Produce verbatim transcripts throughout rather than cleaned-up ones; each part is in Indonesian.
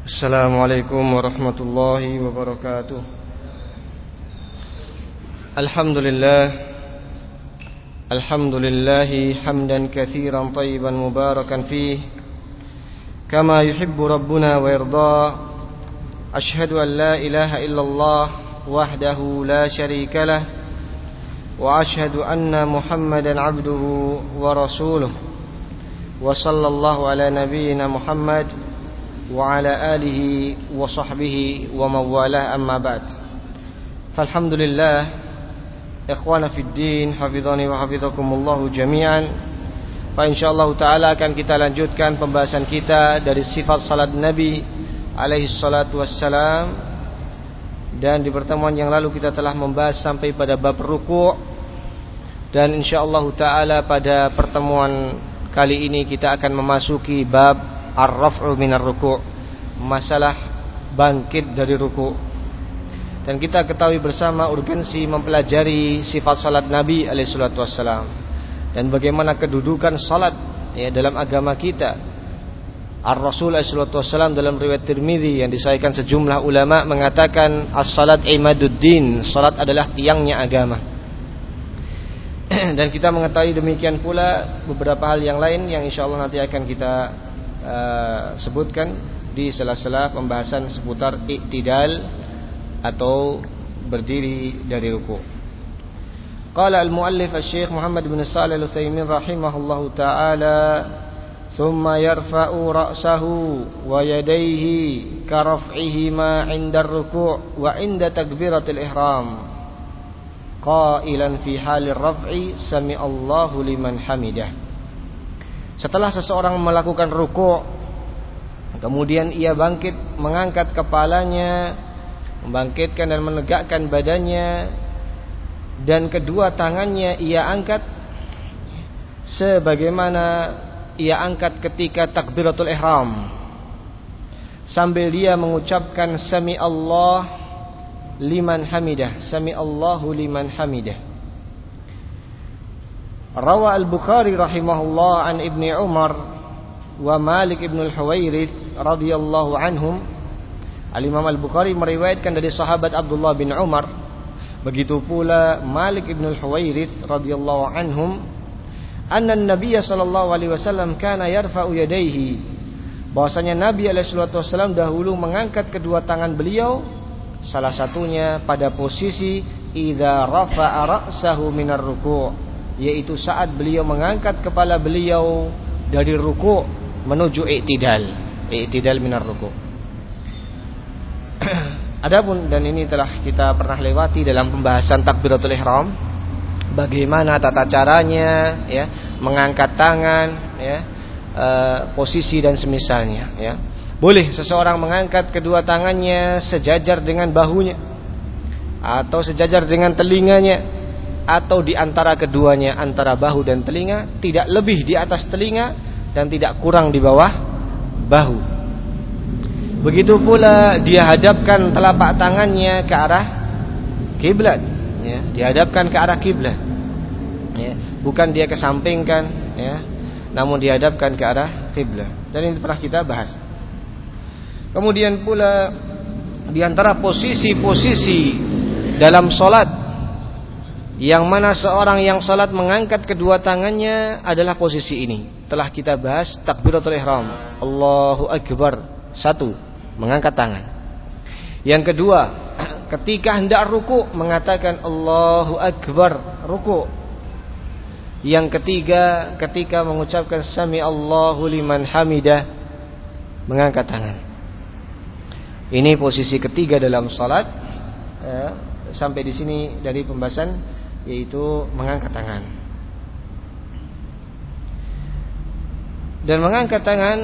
Assalamualaikum warahmatullahi wabarakatuh. Alhamdulillah Alhamdulillahi hamdan katsiran tayyiban mubarakan fih kama yuhibbu rabbuna wa yarda. Ashhadu an la ilaha illallah wahdahu la syarika lah wa ashhadu anna Muhammadan abduhu wa rasuluh. Wa sallallahu ala nabiyyina Muhammad wa ala alihi wa sahbihi wa mawalah, amma ba'd. Falhamdulillah, ikhwana fid din, hafizani wa hafizakumullahu jami'an. Fa insyaallah taala akan kita lanjutkan pembahasan kita dari sifat salat Nabi alaihi salatu wassalam. Dan di pertemuan yang lalu kita telah membahas sampai pada bab ruku'. Dan insyaallah taala pada pertemuan kali ini kita akan memasuki bab ar-raf'u minar ruku', masalah bangkit dari ruku'. Dan kita ketahui bersama urgensi mempelajari sifat salat Nabi alaihi salatu wassalam dan bagaimana kedudukan salat ya dalam agama kita. Ar-Rasul alaihi salatu wassalam dalam riwayat Tirmizi yang disahihkan sejumlah ulama mengatakan as-salat imaduddin, salat adalah tiangnya agama. Dan kita mengetahui demikian pula beberapa hal yang lain yang insyaallah nanti akan kita Uh, sebutkan di sela-sela pembahasan seputar i'tidal atau berdiri dari ruku'. Qala al-muallif asy-syekh Muhammad bin Shalih al-Utsaimin rahimahullahu taala, "Tsumma yarfa'u ra'sahu wa yadayhi ka raf'ihima 'inda ar-ruku' wa 'inda takbiratil ihram, qailan fi halir raf'i sami'allahu liman hamidah." Setelah seseorang melakukan ruku', kemudian ia bangkit mengangkat kepalanya, membangkitkan dan menegakkan badannya, dan kedua tangannya ia angkat sebagaimana ia angkat ketika takbiratul ihram, sambil dia mengucapkan sami Allah liman hamidah, sami Allahu liman hamidah. Rawa al-Bukhari rahimahullah an Ibni Umar wa Malik ibn al-Huwairits radhiyallahu anhum. Al-Imam al-Bukhari meriwayatkan dari sahabat Abdullah bin Umar, begitu pula Malik ibn al-Huwairits radhiyallahu anhum, anna an-nabiy sallallahu alaihi wasallam kana yarfa'u yadayhi, bahwasanya Nabi alaihi salatu wasallam dahulu mengangkat kedua tangan beliau, salah satunya pada posisi idza rafa'a ra'sahu minar ruku', yaitu saat beliau mengangkat kepala beliau dari ruku' menuju i'tidal, i'tidal minar ruku'. Adapun, dan ini telah kita pernah lewati dalam pembahasan takbiratul ihram, bagaimana tata caranya ya, mengangkat tangan ya, e, posisi dan semisalnya ya. Boleh seseorang mengangkat kedua tangannya sejajar dengan bahunya atau sejajar dengan telinganya, atau di antara keduanya, antara bahu dan telinga, tidak lebih di atas telinga dan tidak kurang di bawah bahu. Begitu pula dia hadapkan telapak tangannya ke arah kiblat ya, dihadapkan ke arah kiblat ya, bukan dia kesampingkan ya, namun dihadapkan ke arah kiblat. Dan ini pernah kita bahas. Kemudian pula di antara posisi-posisi dalam salat yang mana seorang yang salat mengangkat kedua tangannya adalah posisi ini. Telah kita bahas takbiratul ihram, Allahu akbar, satu, mengangkat tangan. Yang kedua, ketika hendak ruku' mengatakan Allahu akbar, ruku'. Yang ketiga, ketika mengucapkan sami Allahu liman hamidah, mengangkat tangan. Ini posisi ketiga dalam salat. eh, Sampai di sini dari pembahasan, yaitu mengangkat tangan. Dan mengangkat tangan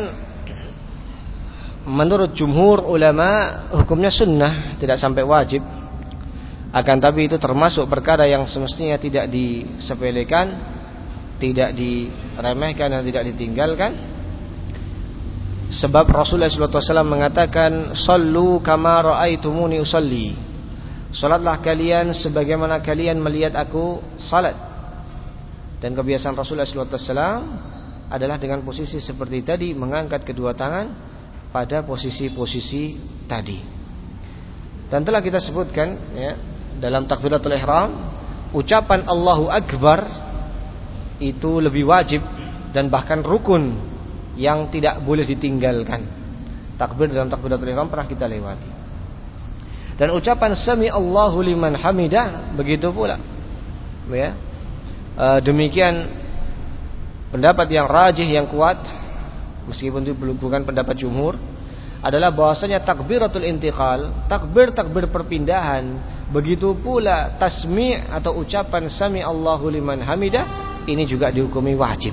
menurut jumhur ulama hukumnya sunnah, tidak sampai wajib. Akan tapi itu termasuk perkara yang semestinya tidak disepelekan, tidak diremehkan dan tidak ditinggalkan. Sebab Rasulullah shallallahu alaihi wasallam mengatakan, "Shallu kama ra'aitumuni usalli." Salatlah kalian sebagaimana kalian melihat aku salat. Dan kebiasaan Rasulullah shallallahu alaihi wasallam adalah dengan posisi seperti tadi, mengangkat kedua tangan pada posisi-posisi tadi. Dan telah kita sebutkan ya, dalam takbiratul ihram, ucapan Allahu Akbar itu lebih wajib dan bahkan rukun yang tidak boleh ditinggalkan. Takbir dalam takbiratul ihram pernah kita lewati. Dan ucapan sami Allahu liman hamidah begitu pula. Ya. E, demikian pendapat yang rajih, yang kuat, meskipun itu bukan pendapat jumhur, adalah bahwasanya takbiratul intiqal, takbir-takbir perpindahan, begitu pula tasmi' atau ucapan sami Allahu liman hamidah, ini juga dihukumi wajib.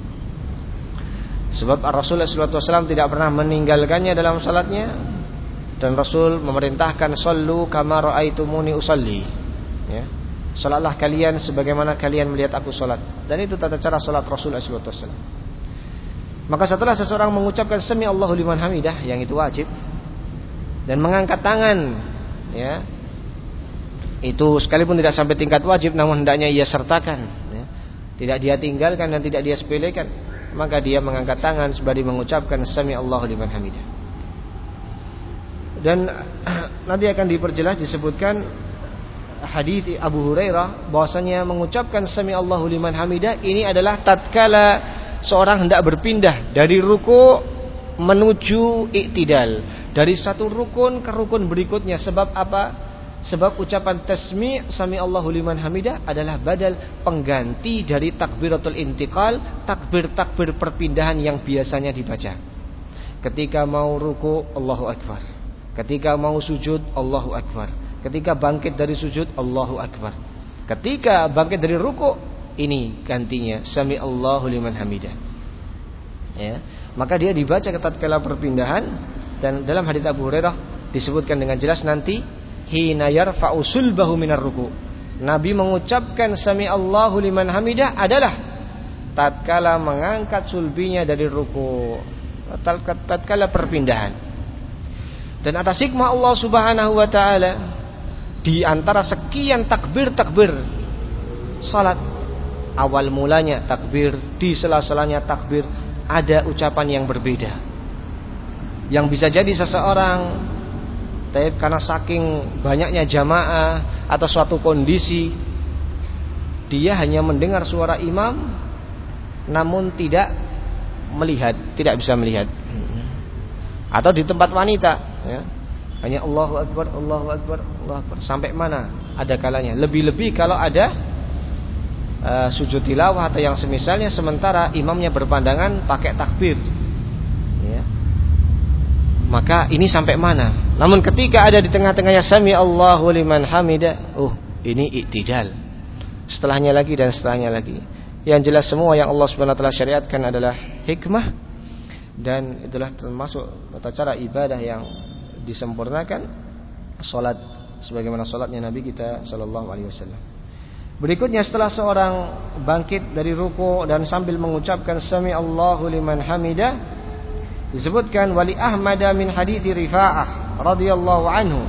Sebab Rasulullah shallallahu alaihi wasallam tidak pernah meninggalkannya dalam salatnya, dan Rasul memerintahkan sallu kama raaitumuni usalli, ya. Salatlah kalian sebagaimana kalian melihat aku salat. Dan itu tata cara salat Rasulullah shallallahu alaihi wasallam. Maka setelah seseorang mengucapkan sami Allahu liman hamidah, yang itu wajib, dan mengangkat tangan, ya, itu sekalipun tidak sampai tingkat wajib, namun hendaknya ia sertakan, ya. Tidak dia tinggalkan dan tidak dia sepelekan. Maka dia mengangkat tangan sembari mengucapkan sami Allahu liman hamidah. Dan nanti akan diperjelas, disebutkan hadis Abu Hurairah bahwasanya mengucapkan sami Allahu liman hamidah ini adalah tatkala seorang hendak berpindah dari ruku menuju i'tidal, dari satu rukun ke rukun berikutnya. Sebab apa? Sebab ucapan tasmi' sami Allahu liman hamidah adalah badal, pengganti dari takbiratul intiqal, takbir-takbir perpindahan yang biasanya dibaca. Ketika mau ruku, Allahu Akbar. Ketika mau sujud, Allahu Akbar. Ketika bangkit dari sujud, Allahu Akbar. Ketika bangkit dari ruku, ini gantinya sami Allahu liman hamidah. Ya, maka dia dibaca tatkala perpindahan. Dan dalam hadits Abu Hurairah disebutkan dengan jelas nanti, hina yarfa'u sulbahu minar ruku'. Nabi mengucapkan sami Allahu liman hamidah adalah tatkala mengangkat sulbinya dari ruku', tatkala perpindahan. Dan atas hikmah Allah Subhanahu wa taala, di antara sekian takbir-takbir salat, awal mulanya takbir, di sela-selanya takbir, ada ucapan yang berbeda. Yang bisa jadi seseorang karena saking banyaknya jamaah atau suatu kondisi, dia hanya mendengar suara imam namun tidak melihat, tidak bisa melihat. Atau di tempat wanita, ya, hanya Allahu Akbar, Allahu Akbar, Allahu Akbar. Sampai mana? Ada kalanya. Lebih-lebih kalau ada uh, sujud tilawah atau yang semisalnya, sementara imamnya berpandangan pakai takbir, ya. Maka ini sampai mana? Namun ketika ada di tengah-tengahnya sami Allahu liman hamidah, oh ini i'tidal. Setelahnya lagi dan setelahnya lagi. Yang jelas semua yang Allah Subhanahu wa taala syariatkan adalah hikmah, dan itulah termasuk tata cara ibadah yang disempurnakan, salat sebagaimana salatnya Nabi kita sallallahu alaihi wasallam. Berikutnya, setelah seorang bangkit dari ruku dan sambil mengucapkan sami Allahu liman hamidah, disebutkan wali Ahmad min hadithi Rifa'ah radhiyallahu anhu,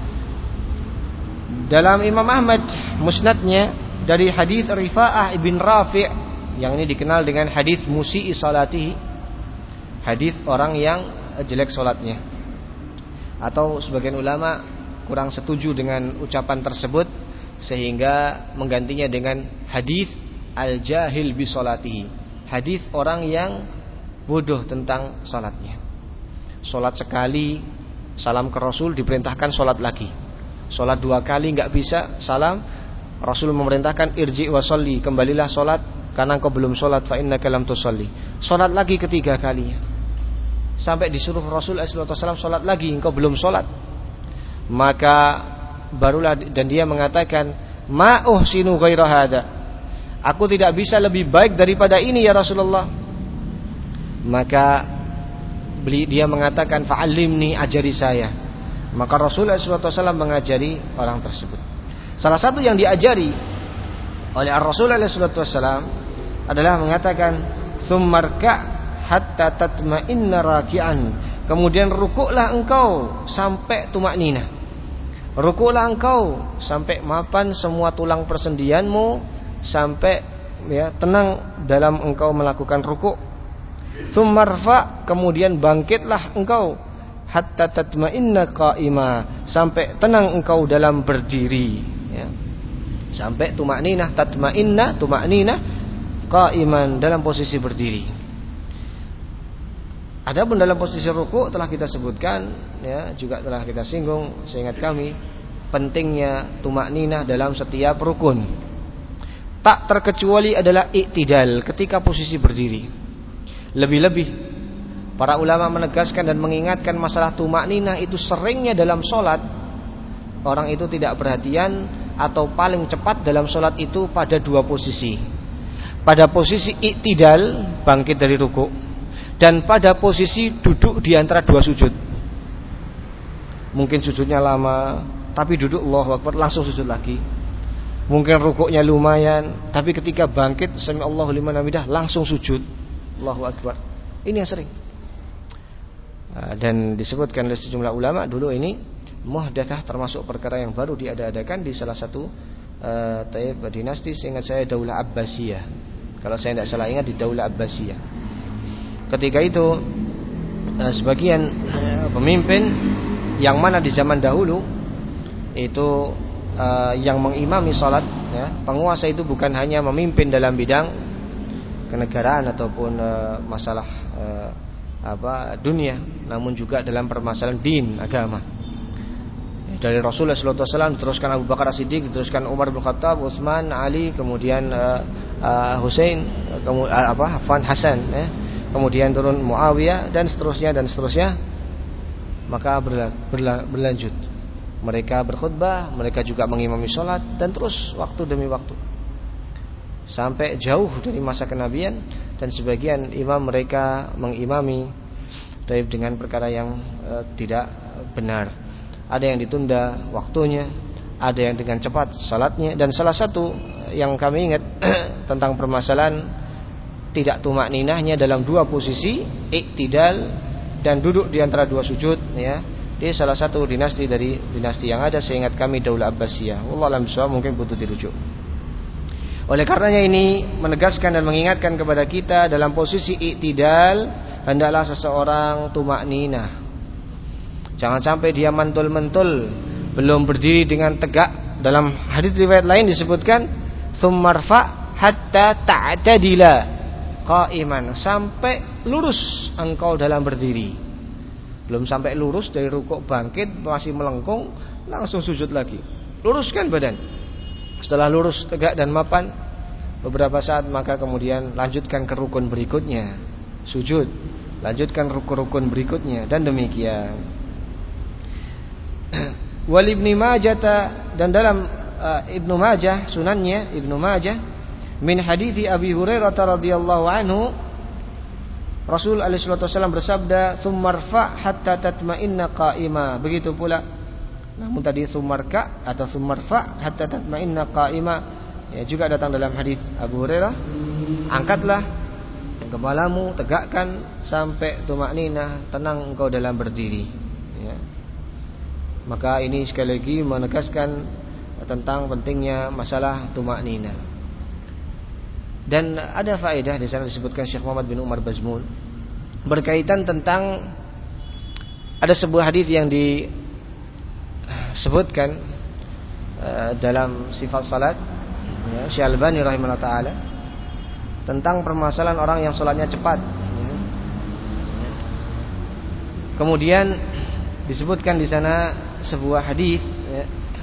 dalam Imam Ahmad musnadnya dari hadis Rifa'ah ibn Rafi', yang ini dikenal dengan hadis musi'i salatihi, hadis orang yang jelek salatnya. Atau sebagian ulama kurang setuju dengan ucapan tersebut, sehingga menggantinya dengan hadis al-jahil bi salatihi, hadis orang yang bodoh tentang salatnya. Salat sekali salam ke Rasul, diperintahkan salat lagi. Salat dua kali enggak bisa salam, Rasul memerintahkan irji wa sholli, kembalilah salat karena engkau belum salat, fa innaka lam tusalli. Salat lagi ketiga kalinya, sampai disuruh Rasul sallallahu alaihi wasallam salat lagi, engkau belum salat. Maka barulah, dan dia mengatakan ma uhsinu ghaira hada, aku tidak bisa lebih baik daripada ini ya Rasulullah. Maka beli, dia mengatakan fa'allimni, ajari saya. Maka Rasulullah sallallahu alaihi wasallam mengajari orang tersebut. Salah satu yang diajari oleh Rasulullah sallallahu alaihi wasallam adalah mengatakan tsummarka hatta tatma'inna raki'an, kemudian rukuklah engkau sampai tumakninah. Rukuklah engkau sampai mapan semua tulang persendianmu, sampai ya tenang dalam engkau melakukan rukuk. Tsummarfa, kemudian bangkitlah engkau, hatta tatma'inna qa'ima, sampai tenang engkau dalam berdiri, ya. Sampai tuma'ninah, tatma'inna, tuma'ninah, qa'iman, dalam posisi berdiri. Adapun dalam posisi ruku' telah kita sebutkan, ya, juga telah kita singgung, seingat kami, pentingnya tuma'ninah dalam setiap rukun. Tak terkecuali adalah i'tidal, ketika posisi berdiri. Lebih-lebih para ulama menegaskan dan mengingatkan masalah tuma'ninah itu seringnya dalam sholat. Orang itu tidak perhatian atau paling cepat dalam sholat itu pada dua posisi. Pada posisi i'tidal, bangkit dari ruku', dan pada posisi duduk di antara dua sujud. Mungkin sujudnya lama, tapi duduk Allahu Akbar, langsung sujud lagi. Mungkin rukuknya lumayan, tapi ketika bangkit sami Allahu liman hamidah, langsung sujud Allahu Akbar. Ini yang sering. Dan disebutkan oleh sejumlah ulama dulu ini muhdatsah, termasuk perkara yang baru diada-adakan di salah satu uh, taib dinasti, seingat saya Daulah Abbasiyah. Kalau saya tidak salah ingat di Daulah Abbasiyah. Ketika itu uh, sebagian uh, pemimpin yang mana di zaman dahulu itu uh, yang mengimami salat, ya, penguasa itu bukan hanya memimpin dalam bidang kenegaraan ataupun uh, masalah uh, apa dunia, namun juga dalam permasalahan din, agama. Dari Rasulullah sallallahu alaihi wasallam diteruskan Abu Bakar As-Siddiq, diteruskan Umar bin Khattab, Utsman, Ali, kemudian uh, uh, Husain, kemudian uh, apa Affan, Hasan, ya. Kemudian turun Muawiyah dan seterusnya dan seterusnya. Maka berla, berla, berlanjut. Mereka berkhutbah, mereka juga mengimami salat, dan terus waktu demi waktu. Sampai jauh dari masa kenabian, dan sebagian imam mereka mengimami dengan perkara yang e, tidak benar. Ada yang ditunda waktunya, ada yang dengan cepat salatnya, dan salah satu yang kami ingat tentang permasalahan tidak tumakninahnya dalam dua posisi, i'tidal dan duduk di antara dua sujud, ya. Di salah satu dinasti dari dinasti yang ada, seingat kami Daulah Abbasiyah. Wallahu a'lam bishawab, mungkin butuh dirujuk. Oleh karenanya ini menegaskan dan mengingatkan kepada kita dalam posisi i'tidal hendaklah seseorang tumakninah. Jangan sampai dia mantul-mantul, belum berdiri dengan tegak. Dalam hadis riwayat lain disebutkan tsummarfa hatta ta'tadila qa'iman, sampai lurus engkau dalam berdiri. Belum sampai lurus dari rukuk bangkit masih melengkung, langsung sujud lagi. Luruskan badan. Setelah lurus, tegak dan mapan beberapa saat, maka kemudian lanjutkan ke rukun berikutnya, sujud, lanjutkan rukun-rukun berikutnya, dan demikian. Wal Ibnu Majah, dan dalam uh, Ibnu Majah, sunannya Ibnu Majah, min hadithi Abi Hurairah radhiyallahu anhu, Rasul alaihi wasallam bersabda, "Tsummarfa hatta tatma'inna qa'ima." Begitu pula. Namun tadi sumarka atau sumarfa hatta tatma'inna qa'ima, ya, juga datang dalam hadis Abu Hurairah, angkatlah kepalamu, tegakkan sampai tumakninah, tenang engkau dalam berdiri, ya. Maka ini sekali lagi menegaskan tentang pentingnya masalah tumakninah. Dan ada faedah di sana disebutkan Syekh Muhammad bin Umar Bazmul berkaitan tentang ada sebuah hadis yang di sebutkan uh, dalam sifat salat, ya, Syekh Albani rahimahullah taala, tentang permasalahan orang yang salatnya cepat, ya. Kemudian disebutkan di sana sebuah hadis, ya,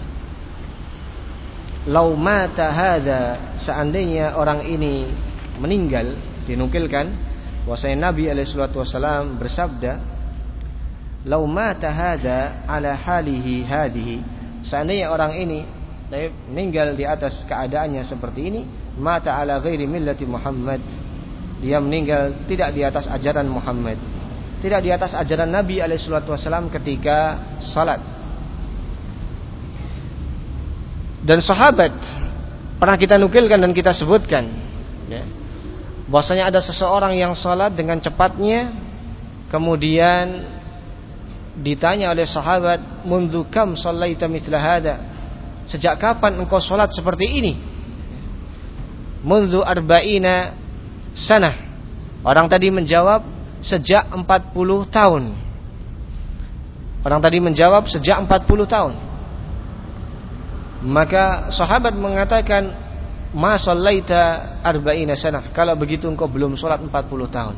lau mata hadza, seandainya orang ini meninggal, dinukilkan bahwasanya Nabi alaihi salatu wasallam bersabda, lau mata hadza ala halihi hadhihi, seandainya orang ini meninggal di atas keadaannya seperti ini, mata ala ghairi millati Muhammad, dia meninggal tidak di atas ajaran Muhammad, tidak di atas ajaran Nabi alaihi salatu wasallam ketika salat. Dan sahabat pernah kita nukilkan dan kita sebutkan, ya, bahwasanya ada seseorang yang salat dengan cepatnya, kemudian ditanya oleh sahabat, "Mundu kam shallaita mithla hada?" Sejak kapan engkau salat seperti ini? "Mundu arba'ina sanah." Orang tadi menjawab sejak empat puluh tahun. Orang tadi menjawab sejak empat puluh tahun. Maka sahabat mengatakan, "Ma shallaita arba'ina sanah." Kalau begitu engkau belum salat empat puluh tahun.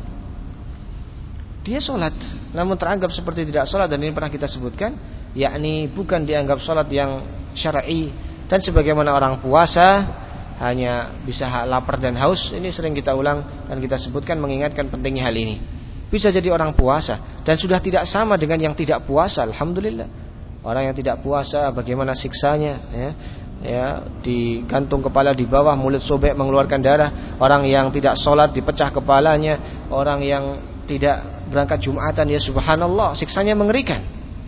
Dia salat, namun teranggap seperti tidak salat, dan ini pernah kita sebutkan, yakni bukan dianggap salat yang syar'i. Dan sebagaimana orang puasa hanya bisa lapar dan haus, ini sering kita ulang dan kita sebutkan mengingatkan pentingnya hal ini. Bisa jadi orang puasa dan sudah tidak sama dengan yang tidak puasa. Alhamdulillah. Orang yang tidak puasa bagaimana siksanya, ya, ya, digantung kepala di bawah, mulut sobek mengeluarkan darah. Orang yang tidak sholat dipecah kepalanya. Orang yang tidak berangkat Jumatan, ya subhanallah, siksanya mengerikan.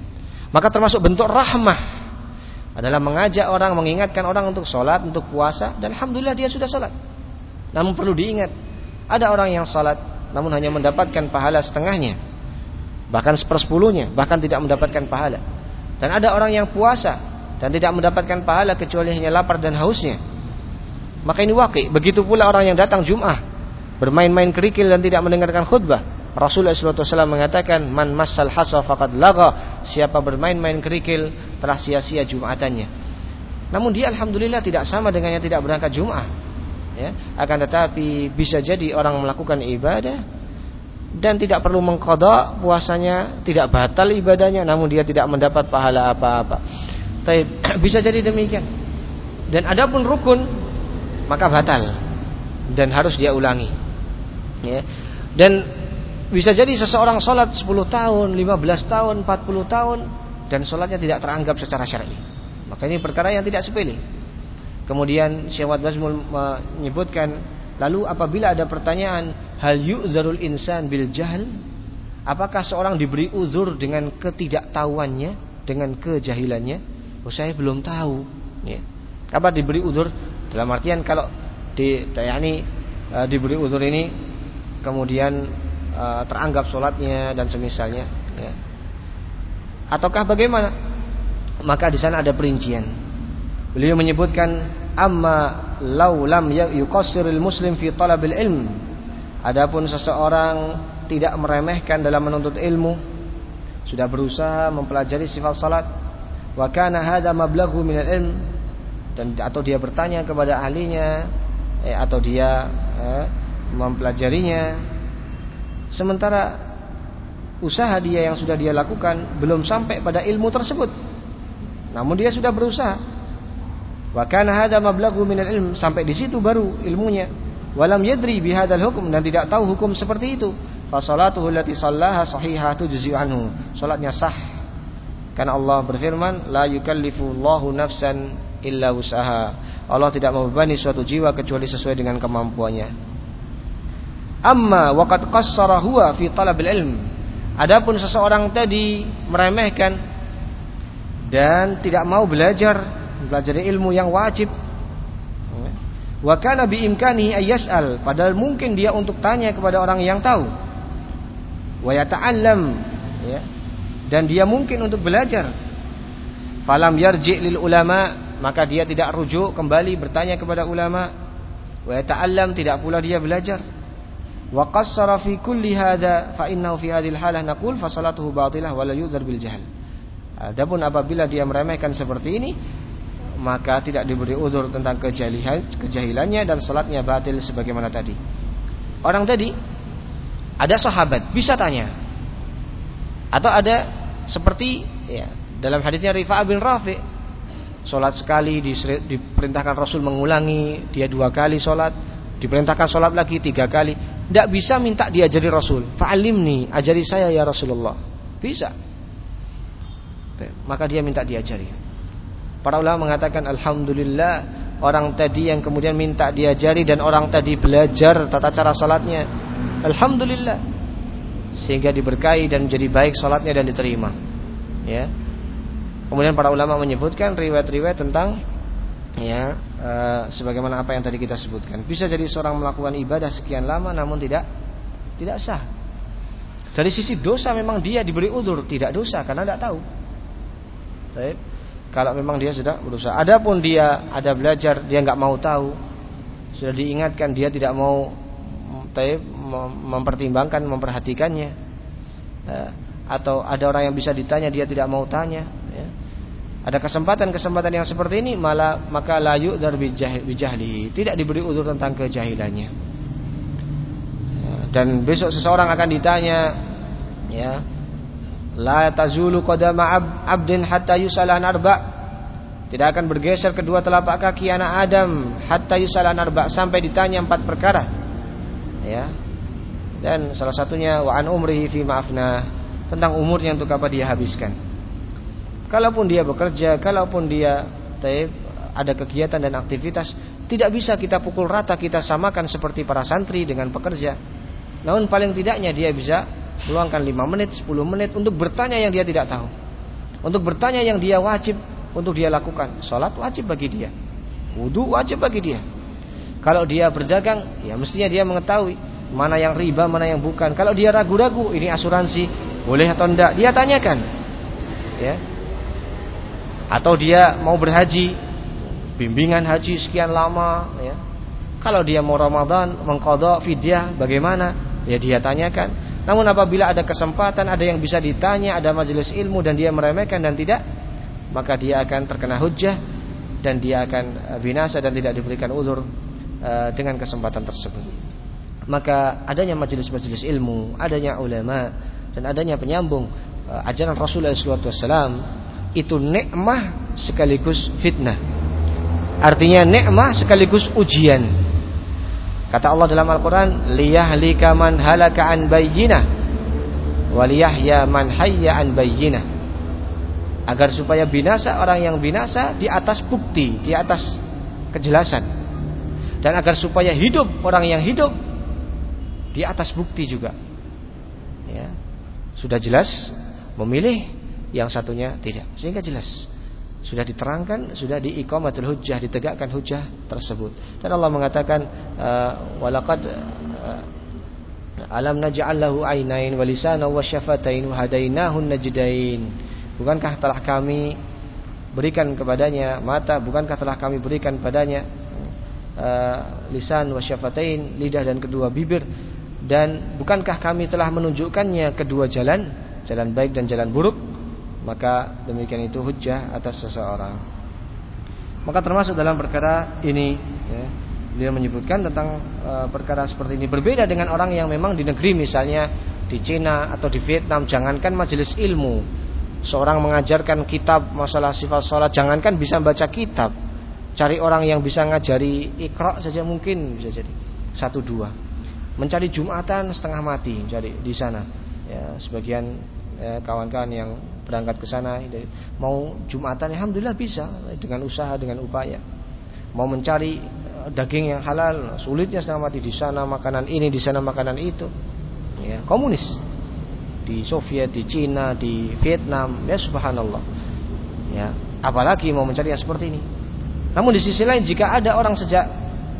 Maka termasuk bentuk rahmah adalah mengajak orang, mengingatkan orang untuk sholat, untuk puasa, dan alhamdulillah dia sudah sholat. Namun perlu diingat, ada orang yang sholat namun hanya mendapatkan pahala setengahnya, bahkan sepersepuluhnya, bahkan tidak mendapatkan pahala. Dan ada orang yang puasa dan tidak mendapatkan pahala kecuali hanya lapar dan hausnya. Maka ini waqi'. Begitu pula orang yang datang Jum'ah bermain-main kerikil dan tidak mendengarkan khutbah. Rasulullah shallallahu alaihi wasallam mengatakan, "Man massal hasa faqad lagha." Siapa bermain-main kerikil telah sia-sia Jumatannya. Namun dia alhamdulillah tidak sama dengan yang tidak berangkat Jum'ah. Ya, akan tetapi bisa jadi orang melakukan ibadah dan tidak perlu mengqadha puasanya, tidak batal ibadahnya, namun dia tidak mendapat pahala apa-apa. Tapi bisa jadi demikian. Dan adapun rukun maka batal dan harus dia ulangi. Ya. Dan bisa jadi seseorang sholat sepuluh tahun, lima belas tahun, empat puluh tahun dan sholatnya tidak teranggap secara syar'i. Maka ini perkara yang tidak sepele. Kemudian Syekh Muhammad Bazmul menyebutkan, lalu apabila ada pertanyaan, hal yu'zarul insan bil jahl? Apakah seorang diberi uzur dengan ketidaktahuannya, dengan kejahilannya? Oh, saya belum tahu. Ya. Apa diberi uzur? Dalam artian kalau di, yakni uh, diberi uzur ini kemudian uh, teranggap sholatnya dan semisalnya. Ya. Ataukah bagaimana? Maka di sana ada perincian. Beliau menyebutkan, amma law lam yuqassiril muslim fi talabil ilm. Adapun seseorang tidak meremehkan dalam menuntut ilmu, sudah berusaha mempelajari sifat salat, wa kana hadza mablaghu minal ilm, dan atau dia bertanya kepada ahlinya, eh, atau dia eh, mempelajarinya, sementara usaha dia yang sudah dia lakukan belum sampai pada ilmu tersebut, namun dia sudah berusaha. Wa kana hadza mablaghu minal ilm, sampai di situ baru ilmunya. Walam yadri bihadzal hukm, dan tidak tahu hukum seperti itu. Fa salatuhu allati shallaha sahihah tujzi anhu. Salatnya sah. Karena Allah berfirman, la yukallifullahu nafsan illa wus'aha. Allah tidak membebani suatu jiwa kecuali sesuai dengan kemampuannya. Amma waqad qassara huwa fi talabil ilm. Adapun seseorang tadi meremehkan dan tidak mau belajar belajar ilmu yang wajib, wa kana bi imkanihi ayyas'al, padahal mungkin dia untuk tanya kepada orang yang tahu, wa yata'allam, ya, dan dia mungkin untuk belajar, falam yarji' lil ulama, maka dia tidak rujuk kembali bertanya kepada ulama, wa yata'allam, tidak pula dia belajar, wa qassara fi kulli hadza fa innahu fi hadhil halah naqul fa salatuhu batilah wa la yuzar bil jahl. Adapun apabila dia meremehkan seperti ini, maka tidak diberi uzur tentang kejahilan, kejahilannya dan salatnya batil sebagaimana tadi. Orang tadi ada sahabat bisa tanya, atau ada seperti ya, dalam hadisnya Rifa'ah bin Rafi', salat sekali diperintahkan Rasul mengulangi, dia dua kali salat, diperintahkan salat lagi tiga kali, tidak bisa minta diajari Rasul. Fa'alimni, ajari saya ya Rasulullah. Bisa. Maka dia minta diajari. Para ulama mengatakan alhamdulillah, orang tadi yang kemudian minta diajari dan orang tadi belajar tata cara salatnya, alhamdulillah, sehingga diberkahi dan menjadi baik salatnya dan diterima. Ya. Kemudian para ulama menyebutkan riwayat-riwayat tentang ya e, sebagaimana apa yang tadi kita sebutkan. Bisa jadi seorang melakukan ibadah sekian lama namun tidak tidak sah. Dari sisi dosa memang dia diberi uzur, tidak dosa karena tidak tahu. Baik. Kalau memang dia sudah berusaha. Adapun dia ada belajar, dia enggak mau tahu, sudah diingatkan dia tidak mau taib, mempertimbangkan, memperhatikannya. Ya, atau ada orang yang bisa ditanya dia tidak mau tanya, ya. Ada kesempatan-kesempatan yang seperti ini, malah maka la yu'dzar bijahlihi, tidak diberi uzur tentang kejahilannya. Ya, dan besok seseorang akan ditanya, ya, la tazulu qadama abdin hatta yus'ala an arba', tidak akan bergeser kedua telapak kaki anak Adam hatta yus'ala an arba', sampai ditanya empat perkara, ya. Dan salah satunya wa an umrihi fi ma'afna, tentang umurnya untuk apa dia habiskan. Kalaupun dia bekerja, kalaupun dia taib, ada kegiatan dan aktivitas, tidak bisa kita pukul rata, kita samakan seperti para santri dengan pekerja. Namun paling tidaknya dia bisa meluangkan lima menit, sepuluh menit untuk bertanya yang dia tidak tahu, untuk bertanya yang dia wajib untuk dia lakukan. Salat wajib bagi dia, wudu wajib bagi dia. Kalau dia berdagang, ya mestinya dia mengetahui mana yang riba, mana yang bukan. Kalau dia ragu-ragu, ini asuransi boleh atau tidak, dia tanyakan, ya. Atau dia mau berhaji, bimbingan haji sekian lama, ya. Kalau dia mau Ramadan, mengqadha fidyah bagaimana, ya dia tanyakan. Namun apabila ada kesempatan, ada yang bisa ditanya, ada majelis ilmu dan dia meremehkan dan tidak, maka dia akan terkena hujjah dan dia akan binasa dan tidak diberikan uzur uh, dengan kesempatan tersebut. Maka adanya majelis-majelis ilmu, adanya ulama, dan adanya penyambung uh, ajaran Rasulullah shallallahu alaihi wasallam, itu nikmah sekaligus fitnah. Artinya nikmah sekaligus ujian. Kata Allah dalam Al-Quran, liyahlika man halaka an bayyinah wa liyahya man hayya an bayyinah, agar supaya binasa orang yang binasa di atas bukti, di atas kejelasan, dan agar supaya hidup orang yang hidup di atas bukti juga, ya. Sudah jelas memilih, yang satunya tidak, sehingga jelas sudah diterangkan, sudah diiqamatul hujjah, ditegakkan hujjah tersebut. Dan Allah mengatakan, walaqad alam naj'al lahu ainain wa lisanan wa syafatain wa hadainahu najdain. Bukankah telah kami berikan kepadanya mata, bukankah telah kami berikan padanya uh, lisan wa syafatain, lidah dan kedua bibir, dan bukankah kami telah menunjukkannya kedua jalan, jalan baik dan jalan buruk. Maka demikian itu hujjah atas seseorang. Maka termasuk dalam perkara ini, ya, beliau menyebutkan tentang e, perkara seperti ini. Berbeda dengan orang yang memang di negeri, misalnya di Cina atau di Vietnam, jangankan majelis ilmu, seorang mengajarkan kitab masalah sifat sholat, jangankan bisa baca kitab, cari orang yang bisa ngajari Iqra saja mungkin bisa jadi satu dua. Mencari Jumatan setengah mati cari di sana, ya, sebagian ya, kawan-kawan yang berangkat ke sana mau Jumatan, alhamdulillah bisa dengan usaha, dengan upaya. Mau mencari daging yang halal, sulitnya setengah mati, di sana makanan ini, di sana makanan itu, ya, komunis di Soviet, di Cina, di Vietnam, ya subhanallah, ya, apalagi mau mencari yang seperti ini. Namun di sisi lain, jika ada orang sejak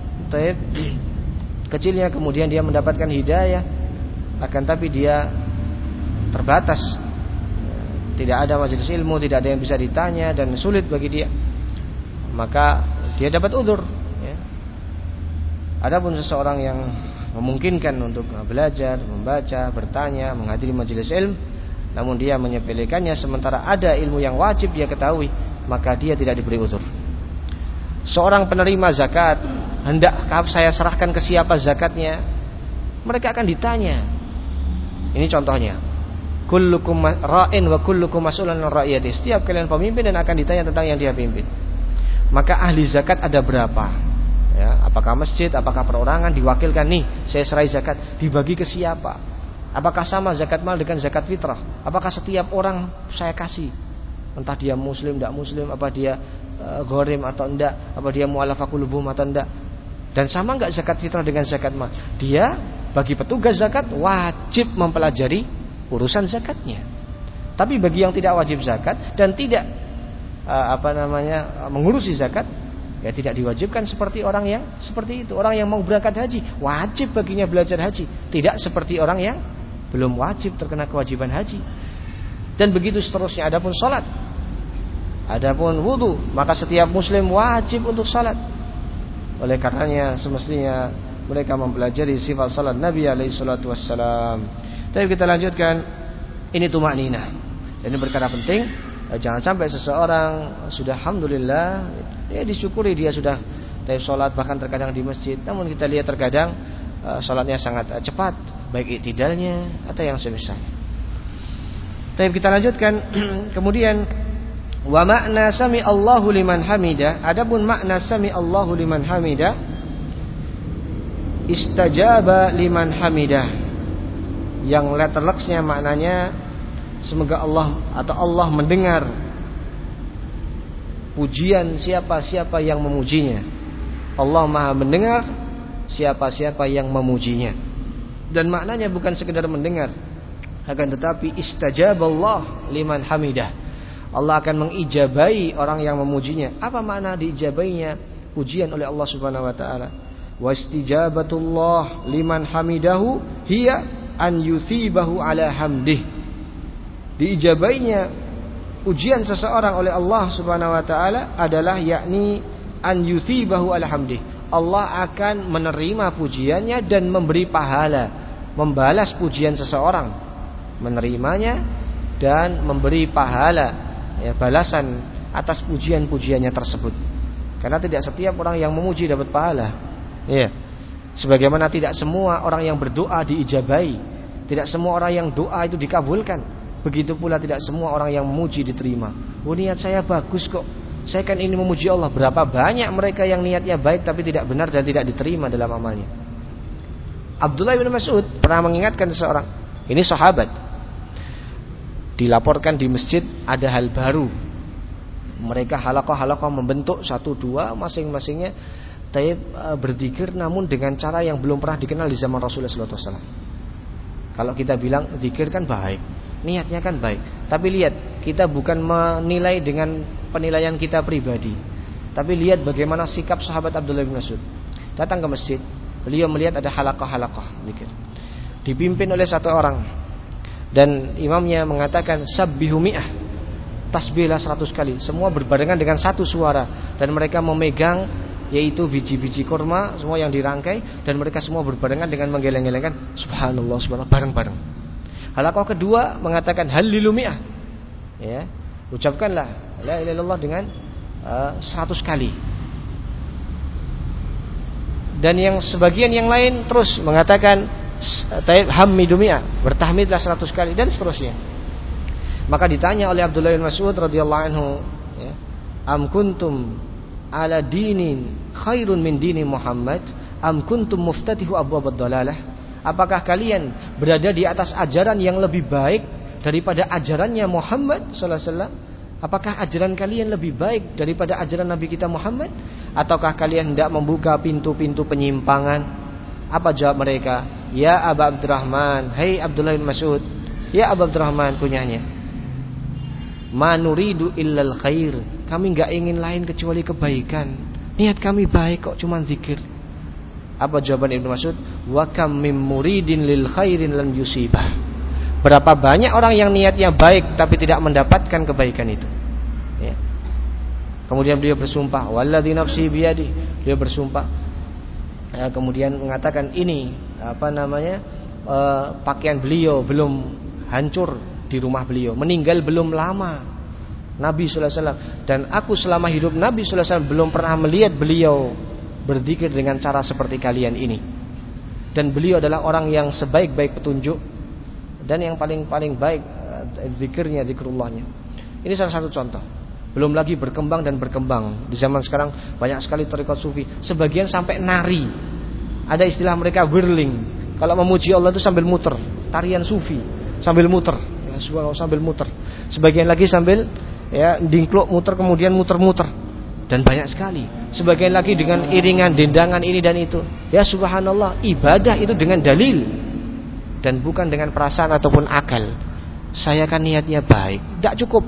kecilnya kemudian dia mendapatkan hidayah, akan tapi dia terbatas, tidak ada majelis ilmu, tidak ada yang bisa ditanya dan sulit bagi dia, maka dia dapat udzur, ya. Adapun seseorang yang memungkinkan untuk belajar, membaca, bertanya, menghadiri majelis ilmu, namun dia menyepelekannya sementara ada ilmu yang wajib dia ketahui, maka dia tidak diberi udzur. Seorang penerima zakat, hendak saya serahkan ke siapa zakatnya, mereka akan ditanya. Ini contohnya, kullukum ra'in wa kullukum mas'ulun 'an ra'iyati. Setiap kalian pemimpin dan akan ditanya tentang yang dia pimpin. Maka ahli zakat ada berapa? Ya, apakah masjid, apakah perorangan diwakilkan, nih saya serai zakat, dibagi ke siapa? Apakah sama zakat mal dengan zakat fitrah? Apakah setiap orang saya kasih? Entah dia muslim, tidak muslim, apa dia uh, gharim atau enggak, apa dia mu'allafah qulubuhum atau enggak. Dan sama enggak zakat fitrah dengan zakat mal? Dia bagi petugas zakat wajib mempelajari urusan zakatnya. Tapi bagi yang tidak wajib zakat dan tidak uh, apa namanya mengurusi zakat, ya tidak diwajibkan seperti orang yang seperti itu. Orang yang mau berangkat haji, wajib baginya belajar haji, tidak seperti orang yang belum wajib terkena kewajiban haji. Dan begitu seterusnya. Adapun salat, adapun wudu, maka setiap muslim wajib untuk salat. Oleh karenanya semestinya mereka mempelajari sifat salat Nabi alaihi salatu wassalam. Tapi kita lanjutkan, ini tumakninah. Ini perkara penting. Jangan sampai seseorang sudah alhamdulillah, ya disyukuri dia sudah taib salat bahkan terkadang di masjid, namun kita lihat terkadang uh, salatnya sangat uh, cepat, baik iktidalnya atau yang semisalnya. Tapi kita lanjutkan kemudian wa makna sami Allahu liman hamidah. Adapun makna sami Allahu liman hamidah, istajaba liman hamidah. Yang letterlexnya maknanya semoga Allah atau Allah mendengar pujian siapa-siapa yang memujinya. Allah Maha mendengar siapa-siapa yang memujinya. Dan maknanya bukan sekedar mendengar, akan tetapi istajaballah liman hamidah. Allah akan mengijabai orang yang memujinya. Apa makna diijabainya pujian oleh Allah Subhanahu wa taala? Wa istijabatullah liman hamidahu hiya an yuthibahu ala hamdih. Diijabainya ujian seseorang oleh Allah Subhanahu wa taala adalah yakni an yuthibahu ala hamdih. Allah akan menerima pujiannya dan memberi pahala, membalas pujian seseorang, menerimanya dan memberi pahala, ya, balasan atas pujian-pujiannya tersebut. Karena tidak setiap orang yang memuji dapat pahala. Ya. Sebagaimana tidak semua orang yang berdoa diijabai, tidak semua orang yang doa itu dikabulkan. Begitu pula tidak semua orang yang memuji diterima. Oh, niat saya bagus kok, saya kan ini memuji Allah. Berapa banyak mereka yang niatnya baik tapi tidak benar dan tidak diterima dalam amalnya. Abdullah bin Mas'ud pernah mengingatkan seseorang, ini sahabat, dilaporkan di masjid ada hal baru. Mereka halaqah-halaqah membentuk satu dua masing-masingnya taib berzikir, namun dengan cara yang belum pernah dikenal di zaman Rasulullah sallallahu alaihi wasallam. Kalau kita bilang zikir kan baik, niatnya kan baik, tapi lihat, kita bukan menilai dengan penilaian kita pribadi, tapi lihat bagaimana sikap sahabat Abdullah bin Mas'ud. Datang ke masjid, beliau melihat ada halaqah-halaqah zikir, dipimpin oleh satu orang, dan imamnya mengatakan sabbihu mi'ah, tasbihlah seratus kali, semua berbarengan dengan satu suara, dan mereka memegang yaitu biji-biji kurma semua yang dirangkai, dan mereka semua berbarengan dengan menggeleng-gelengkan subhanallah subhanallah bareng-bareng. Halaqah kedua mengatakan halilu mi'ah, ya, ucapkanlah la ilaha illallah dengan uh, seratus kali. Dan yang sebagian yang lain terus mengatakan taib hamidu mi'ah, bertahmidlah seratus kali, dan seterusnya. Maka ditanya oleh Abdullah bin Mas'ud radhiyallahu anhu, ya, am kuntum ala dinin khairun min dini Muhammad am kuntum muftatihu abwabad dalalah. Apakah kalian berada di atas ajaran yang lebih baik daripada ajarannya Muhammad sallallahu alaihi wasallam? Apakah ajaran kalian lebih baik daripada ajaran Nabi kita Muhammad? Ataukah kalian hendak membuka pintu-pintu penyimpangan? Apa jawab mereka? Ya Aba Abdurrahman, hai Abdullah bin Mas'ud, ya Aba Abdurrahman kunyahnya, ma nuridu illal khair, kami enggak ingin lain kecuali kebaikan. Niat kami baik kok, cuman zikir. Apa jawaban Ibnu Mas'ud? Wa kam mim muridin lil khairin lan yusibah. Berapa banyak orang yang niatnya baik tapi tidak mendapatkan kebaikan itu. Ya. Kemudian beliau bersumpah, walladzi nafsi biyadi. Beliau bersumpah. Ya, kemudian mengatakan ini apa namanya? E, pakaian beliau belum hancur di rumah beliau, meninggal belum lama Nabi sallallahu alaihi wasallam, dan aku selama hidup Nabi sallallahu alaihi wasallam belum pernah melihat beliau berzikir dengan cara seperti kalian ini. Dan beliau adalah orang yang sebaik-baik petunjuk dan yang paling-paling baik zikirnya, zikrullahnya. Ini salah satu contoh. Belum lagi berkembang dan berkembang. Di zaman sekarang banyak sekali tarekat sufi, sebagian sampai nari. Ada istilah mereka whirling. Kalau memuji Allah itu sambil muter, tarian sufi, sambil muter. Sambil muter. Sebagian lagi sambil ya dingkluk muter, kemudian muter-muter, dan banyak sekali. Sebagian lagi dengan iringan dendangan ini dan itu. Ya subhanallah, ibadah itu dengan dalil dan bukan dengan perasaan ataupun akal. Saya kan niatnya baik, tidak cukup.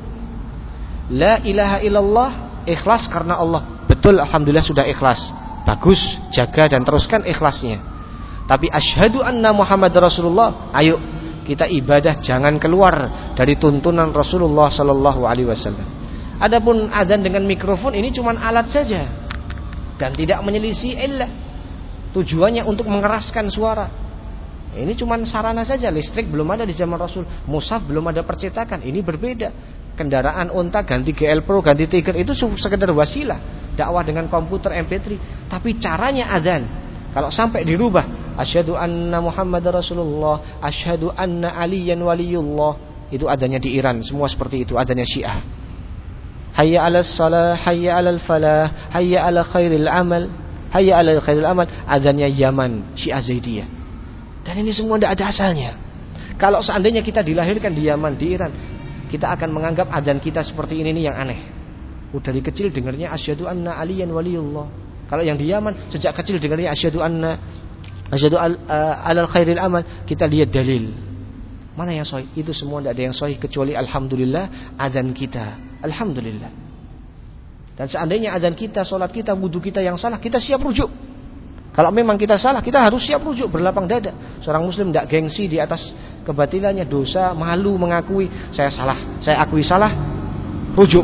La ilaha illallah, ikhlas karena Allah. Betul, alhamdulillah sudah ikhlas. Bagus, jaga dan teruskan ikhlasnya. Tapi asyhadu anna Muhammad Rasulullah, ayo kita ibadah jangan keluar dari tuntunan Rasulullah sallallahu alaihi wasallam. Adapun adzan dengan mikrofon ini cuma alat saja dan tidak menyelisih illah. Tujuannya untuk mengeraskan suara. Ini cuma sarana saja. Listrik belum ada di zaman Rasul. Mushaf belum ada percetakan. Ini berbeda. Kendaraan unta ganti G L Pro, ganti Tiger, itu sekedar wasilah. Dakwah dengan komputer M P tiga. Tapi caranya adzan. Kalau sampai dirubah, asyhadu anna Muhammadar Rasulullah, asyhadu anna Aliyan waliyullah. Itu adzannya di Iran. Semua seperti itu adzannya Syiah. Hayya 'alas shalah, hayya 'alal falah, hayya 'ala khairil amal, hayya 'ala khairil amal. Adzannya Yaman, Syiah Zaidiyah. Dan ini semua tidak ada asalnya. Kalau seandainya kita dilahirkan di Yaman, di Iran, kita akan menganggap adzan kita seperti ini nih yang aneh. Udah dari kecil dengarnya asyhadu anna aliyan waliyullah. Kalau yang di Yaman sejak kecil dengarnya asyhadu anna asyhadu al, uh, 'alal khairil amal, kita lihat dalil. Mana yang sahih? Itu semua tidak ada yang sahih kecuali alhamdulillah adzan kita. Alhamdulillah. Dan seandainya adzan kita, salat kita, wudu kita yang salah, kita siap rujuk. Kalau memang kita salah, kita harus siap rujuk, berlapang dada. Seorang muslim tidak gengsi di atas kebatilannya, dosa, malu mengakui saya salah, saya akui salah, rujuk.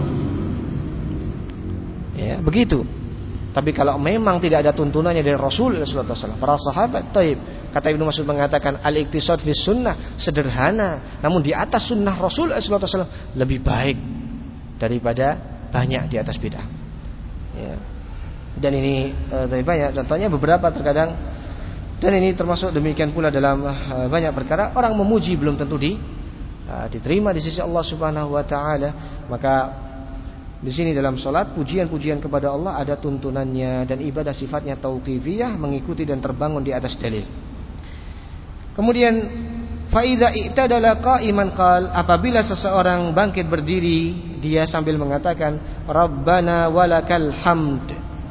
Ya, begitu. Tapi kalau memang tidak ada tuntunannya dari Rasul sallallahu alaihi wasallam, para sahabat, taib. Kata Ibnu Mas'ud mengatakan al-iktisad fi sunnah, sederhana, namun di atas sunnah Rasul sallallahu alaihi wasallam lebih baik daripada banyak di atas bid'ah. Ya. Dan ini uh, banyak contohnya beberapa terkadang, dan ini termasuk demikian pula dalam uh, banyak perkara orang memuji belum tentu di uh, diterima di sisi Allah Subhanahu wa taala. Maka di sini dalam salat pujian-pujian kepada Allah ada tuntunannya, dan ibadah sifatnya tauqifiyah, mengikuti dan terbangun di atas dalil. Kemudian fa idza i'tadala qa'iman qal, apabila seseorang bangkit berdiri dia sambil mengatakan Rabbana walakal hamd,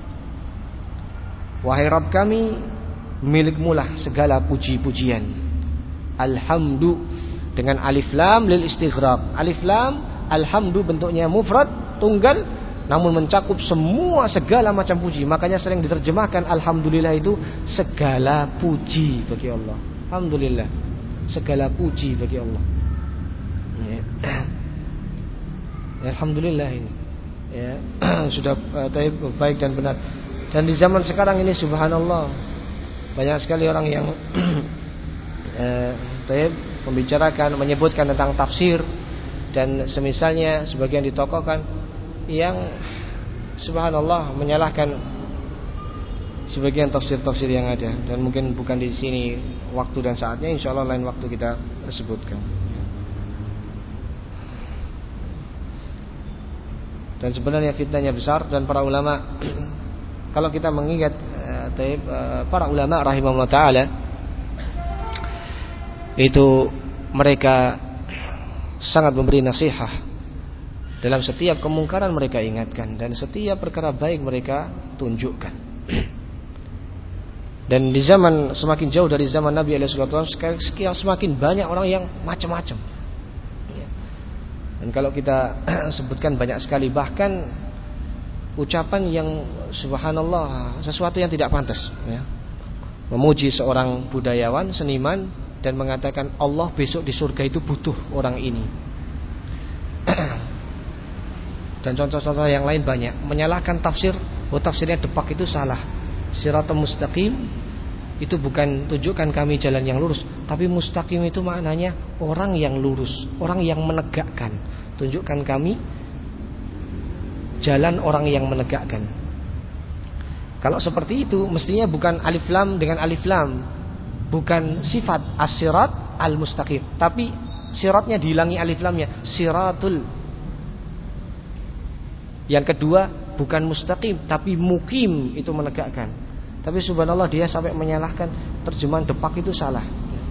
wahai Rabb kami, milikmulah segala puji-pujian. Alhamdu dengan alif lam lil istighraq. Alif lam, alhamdu bentuknya mufrad, tunggal, namun mencakup semua segala macam puji. Makanya sering diterjemahkan alhamdulillah itu segala puji bagi Allah. Alhamdulillah, segala puji bagi Allah. Ya. Alhamdulillah ini ya, sudah uh, baik dan benar. Dan di zaman sekarang ini subhanallah, banyak sekali orang yang eh, membicarakan, menyebutkan tentang tafsir dan semisalnya, sebagian ditokohkan yang subhanallah menyalahkan sebagian tafsir-tafsir yang ada, dan mungkin bukan di sini waktu dan saatnya, insyaallah lain waktu kita sebutkan. Dan sebenarnya fitnahnya besar, dan para ulama kalau kita mengingat uh, para ulama rahimahullah taala itu mereka sangat memberi nasihat. Dalam setiap kemungkaran mereka ingatkan, dan setiap perkara baik mereka tunjukkan. Dan di zaman semakin jauh dari zaman Nabi alaihi wasallam, semakin banyak orang yang macam-macam. Dan kalau kita sebutkan banyak sekali, bahkan ucapan yang subhanallah, sesuatu yang tidak pantas ya. Memuji seorang budayawan, seniman, dan mengatakan Allah besok di surga itu butuh orang ini. Dan contoh-contoh yang lain banyak. Menyalahkan tafsir, oh tafsirnya Depak itu salah. Siratal mustaqim itu bukan tunjukkan kami jalan yang lurus, tapi mustaqim itu maknanya orang yang lurus, orang yang menegakkan. Tunjukkan kami jalan orang yang menegakkan. Kalau seperti itu mestinya bukan alif lam dengan alif lam, bukan sifat as-sirat al-mustaqim, tapi siratnya dihilangi alif lamnya, siratul. Yang kedua bukan mustaqim tapi mukim, itu menegakkan. Tapi subhanallah dia sampai menyalahkan terjemahan Depak itu salah.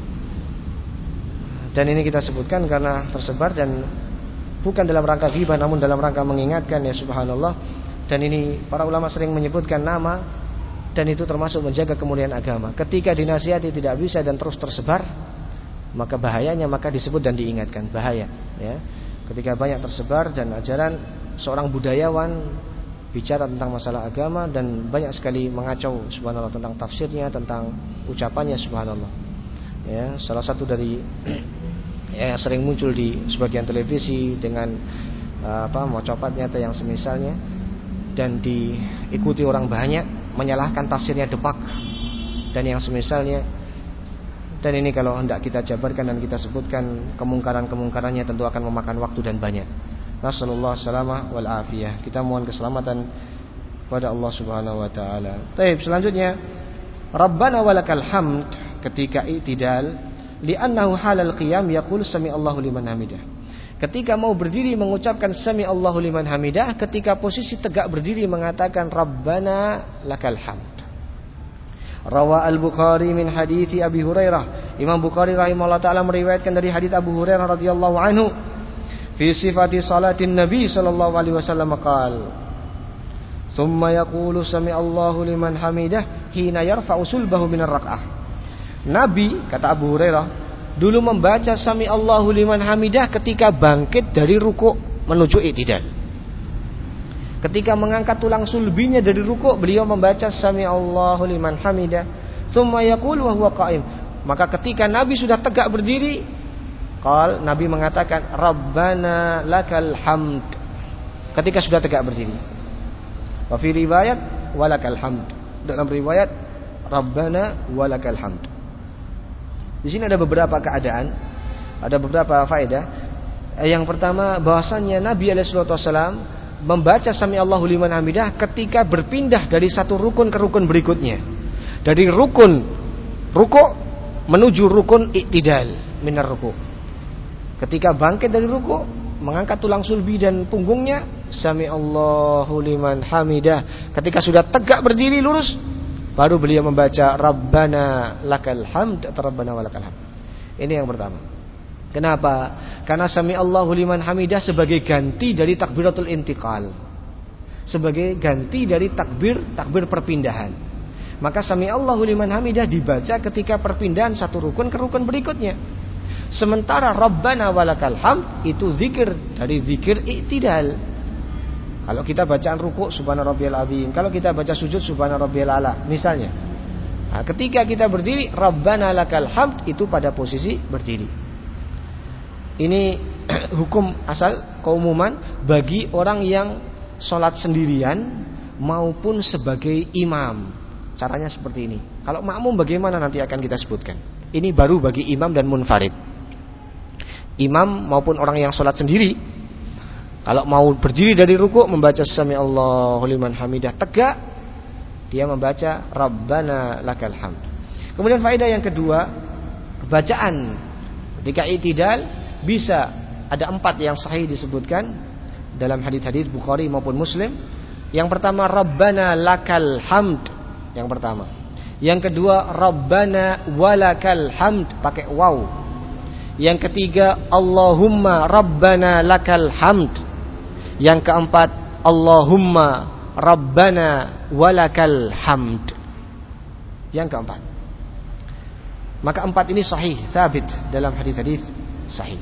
Dan ini kita sebutkan karena tersebar, dan bukan dalam rangka ghibah namun dalam rangka mengingatkan ya subhanallah. Dan ini para ulama sering menyebutkan nama, dan itu termasuk menjaga kemuliaan agama. Ketika dinasihati tidak bisa dan terus tersebar, maka bahayanya, maka disebut dan diingatkan bahaya ya. Ketika banyak tersebar dan ajaran seorang budayawan bicara tentang masalah agama dan banyak sekali mengacau subhanallah tentang tafsirnya, tentang ucapannya subhanallah ya. Salah satu dari ya, sering muncul di sebagian televisi dengan apa mocopatnya atau yang semisalnya, dan diikuti orang banyak, menyalahkan tafsirnya Depak dan yang semisalnya. Dan ini kalau hendak kita jabarkan dan kita sebutkan kemungkaran-kemungkarannya tentu akan memakan waktu dan banyak. Nasallallahu salamah wal afiyah. Kita mohon keselamatan pada Allah Subhanahu wa taala. Baik, selanjutnya Rabbana walakal hamd ketika i'tidal li'annahu halal qiyam yaqul sami Allahu liman hamidah. Ketika mau berdiri mengucapkan sami Allahu liman hamidah, ketika posisi tegak berdiri mengatakan Rabbana lakal hamd. Rawa al-Bukhari min hadithi Abi Hurairah. Imam Bukhari rahimahullah ta'ala meriwayatkan dari hadits Abu Hurairah radhiyallahu anhu fi sifati salatin Nabi sallallahu alaihi wasallam qala thumma yaqulu sami Allahu liman hamidah hina yarfa'u sulbahu minar rak'ah. Nabi, kata Abu Hurairah, dulu membaca sami Allahu liman hamidah ketika bangkit dari ruku' menuju i'tidal. Ketika mengangkat tulang sulbinya dari ruku', beliau membaca sami Allahu liman hamidah, tsumma yaqul wa huwa qa'im. Maka ketika Nabi sudah tegak berdiri, qal Nabi mengatakan Rabbana lakal hamd. Ketika sudah tegak berdiri. Wa fi riwayat walakal hamd. Dalam riwayat Rabbana walakal hamd. Di sini ada beberapa keadaan, ada beberapa faedah. Yang pertama, bahwasannya Nabi alaihi wasallam membaca sami Allahu liman hamidah ketika berpindah dari satu rukun ke rukun berikutnya. Dari rukun ruku' menuju rukun i'tidal minar ruku'. Ketika bangkit dari ruku', mengangkat tulang sulbi dan punggungnya, sami Allahu liman hamidah. Ketika sudah tegak berdiri lurus, baru beliau membaca Rabbana lakal hamd atau Rabbana walakal hamd. Ini yang pertama. Kenapa? Karena sami Allahu liman hamidah sebagai ganti dari takbiratul intiqal. Sebagai ganti dari takbir takbir perpindahan. Maka sami Allahu liman hamidah dibaca ketika perpindahan satu rukun ke rukun berikutnya. Sementara Rabbana walakal hamd itu zikir dari zikir i'tidal. Kalau kita bacaan ruku' subhana rabbiyal azim, kalau kita baca sujud subhana rabbiyal ala misalnya. Nah, ketika kita berdiri Rabbana lakal hamd itu pada posisi berdiri. Ini hukum asal keumuman bagi orang yang sholat sendirian maupun sebagai imam. Caranya seperti ini. Kalau makmum bagaimana nanti akan kita sebutkan. Ini baru bagi imam dan munfarid. Imam maupun orang yang sholat sendiri, kalau mau berdiri dari ruku' membaca sami Allahu liman hamidah tegak, dia membaca Rabbana lakal hamd. Kemudian faedah yang kedua, bacaan ketika i'tidal bisa ada empat yang sahih disebutkan dalam hadis-hadis Bukhari maupun Muslim. Yang pertama Rabbana lakal hamd, yang pertama. Yang kedua Rabbana walakal hamd pakai waw. Yang ketiga Allahumma Rabbana lakal hamd. Yang keempat Allahumma Rabbana walakal hamd. Yang keempat. Maka empat ini sahih, sabit dalam hadis-hadis sahih.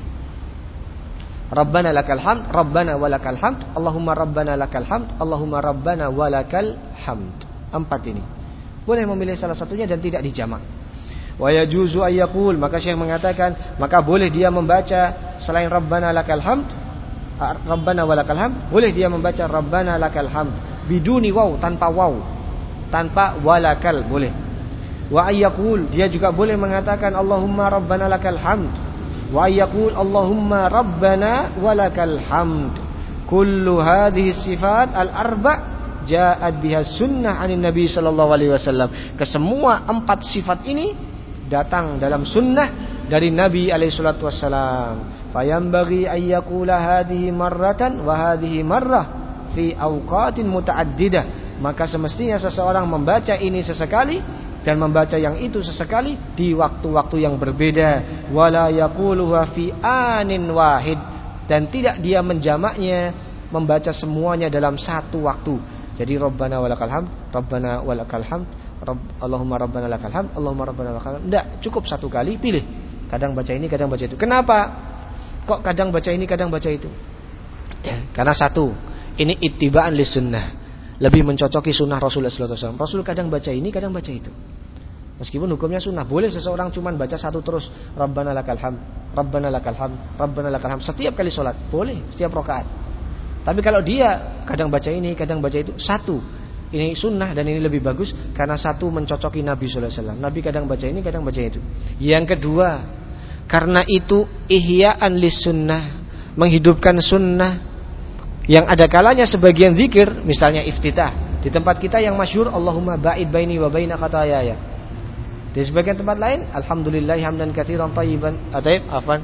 Rabbana lakal hamd, Rabbana walakal hamd, Allahumma Rabbana lakal hamd, Allahumma Rabbana walakal hamd. Empat ini. Boleh memilih salah satunya dan tidak dijamak. Wa yajuzu ayyaqul, maka Syekh mengatakan, maka boleh dia membaca selain Rabbana lakal hamd, Rabbana walakal hamd, boleh dia membaca Rabbana lakal hamd biduni waw, tanpa waw, tanpa walakal, boleh. Wa ayyaqul, dia juga boleh mengatakan Allahumma Rabbana lakal hamd. Wa yaqul Allahumma Rabbana walakal hamd. Kullu hadhihi sifat al-arba' ja'at biha sunnah 'anil Nabi sallallahu alaihi wasallam. Kesemua empat sifat ini datang dalam sunnah dari Nabi alaihi salatu wasallam. Fayambaghi ay yaqula hadhihi marratan wa hadhihi marrah fi awqatin mutaaddidah. Maka semestinya seseorang membaca ini sesekali dan membaca yang itu sesekali di waktu-waktu yang berbeda. Wala yaquluha fi anin wahid, dan tidak dia menjamaknya membaca semuanya dalam satu waktu. Jadi Rabbana walakal hamd, Rabbana walakal hamd, Rabb, Allahumma Rabbana lakal hamd, Allahumma Rabbana lakal hamd. Tidak, cukup satu kali, pilih. Kadang baca ini, kadang baca itu. Kenapa? Kok kadang baca ini, kadang baca itu? Ya, karena satu, ini ittiba'an lis sunnah. Lebih mencocoki sunnah Rasulullah sallallahu alaihi wasallam. Rasul kadang baca ini, kadang baca itu. Meskipun hukumnya sunnah, boleh seseorang cuma baca satu terus, Rabbana lakal hamd, Rabbana lakal hamd, Rabbana lakal hamd setiap kali sholat, boleh setiap rakaat. Tapi kalau dia kadang baca ini, kadang baca itu, satu, ini sunnah dan ini lebih bagus karena satu mencocoki Nabi sallallahu alaihi wasallam. Nabi kadang baca ini, kadang baca itu. Yang kedua, karena itu ihya'an lis sunnah, menghidupkan sunnah yang ada kalanya sebagian zikir, misalnya iftitah. Di tempat kita yang masyhur Allahumma ba'id baini wa baina khataayaya. Di sebagian tempat lain alhamdulillah hamdan katsiran thayyiban ataib afan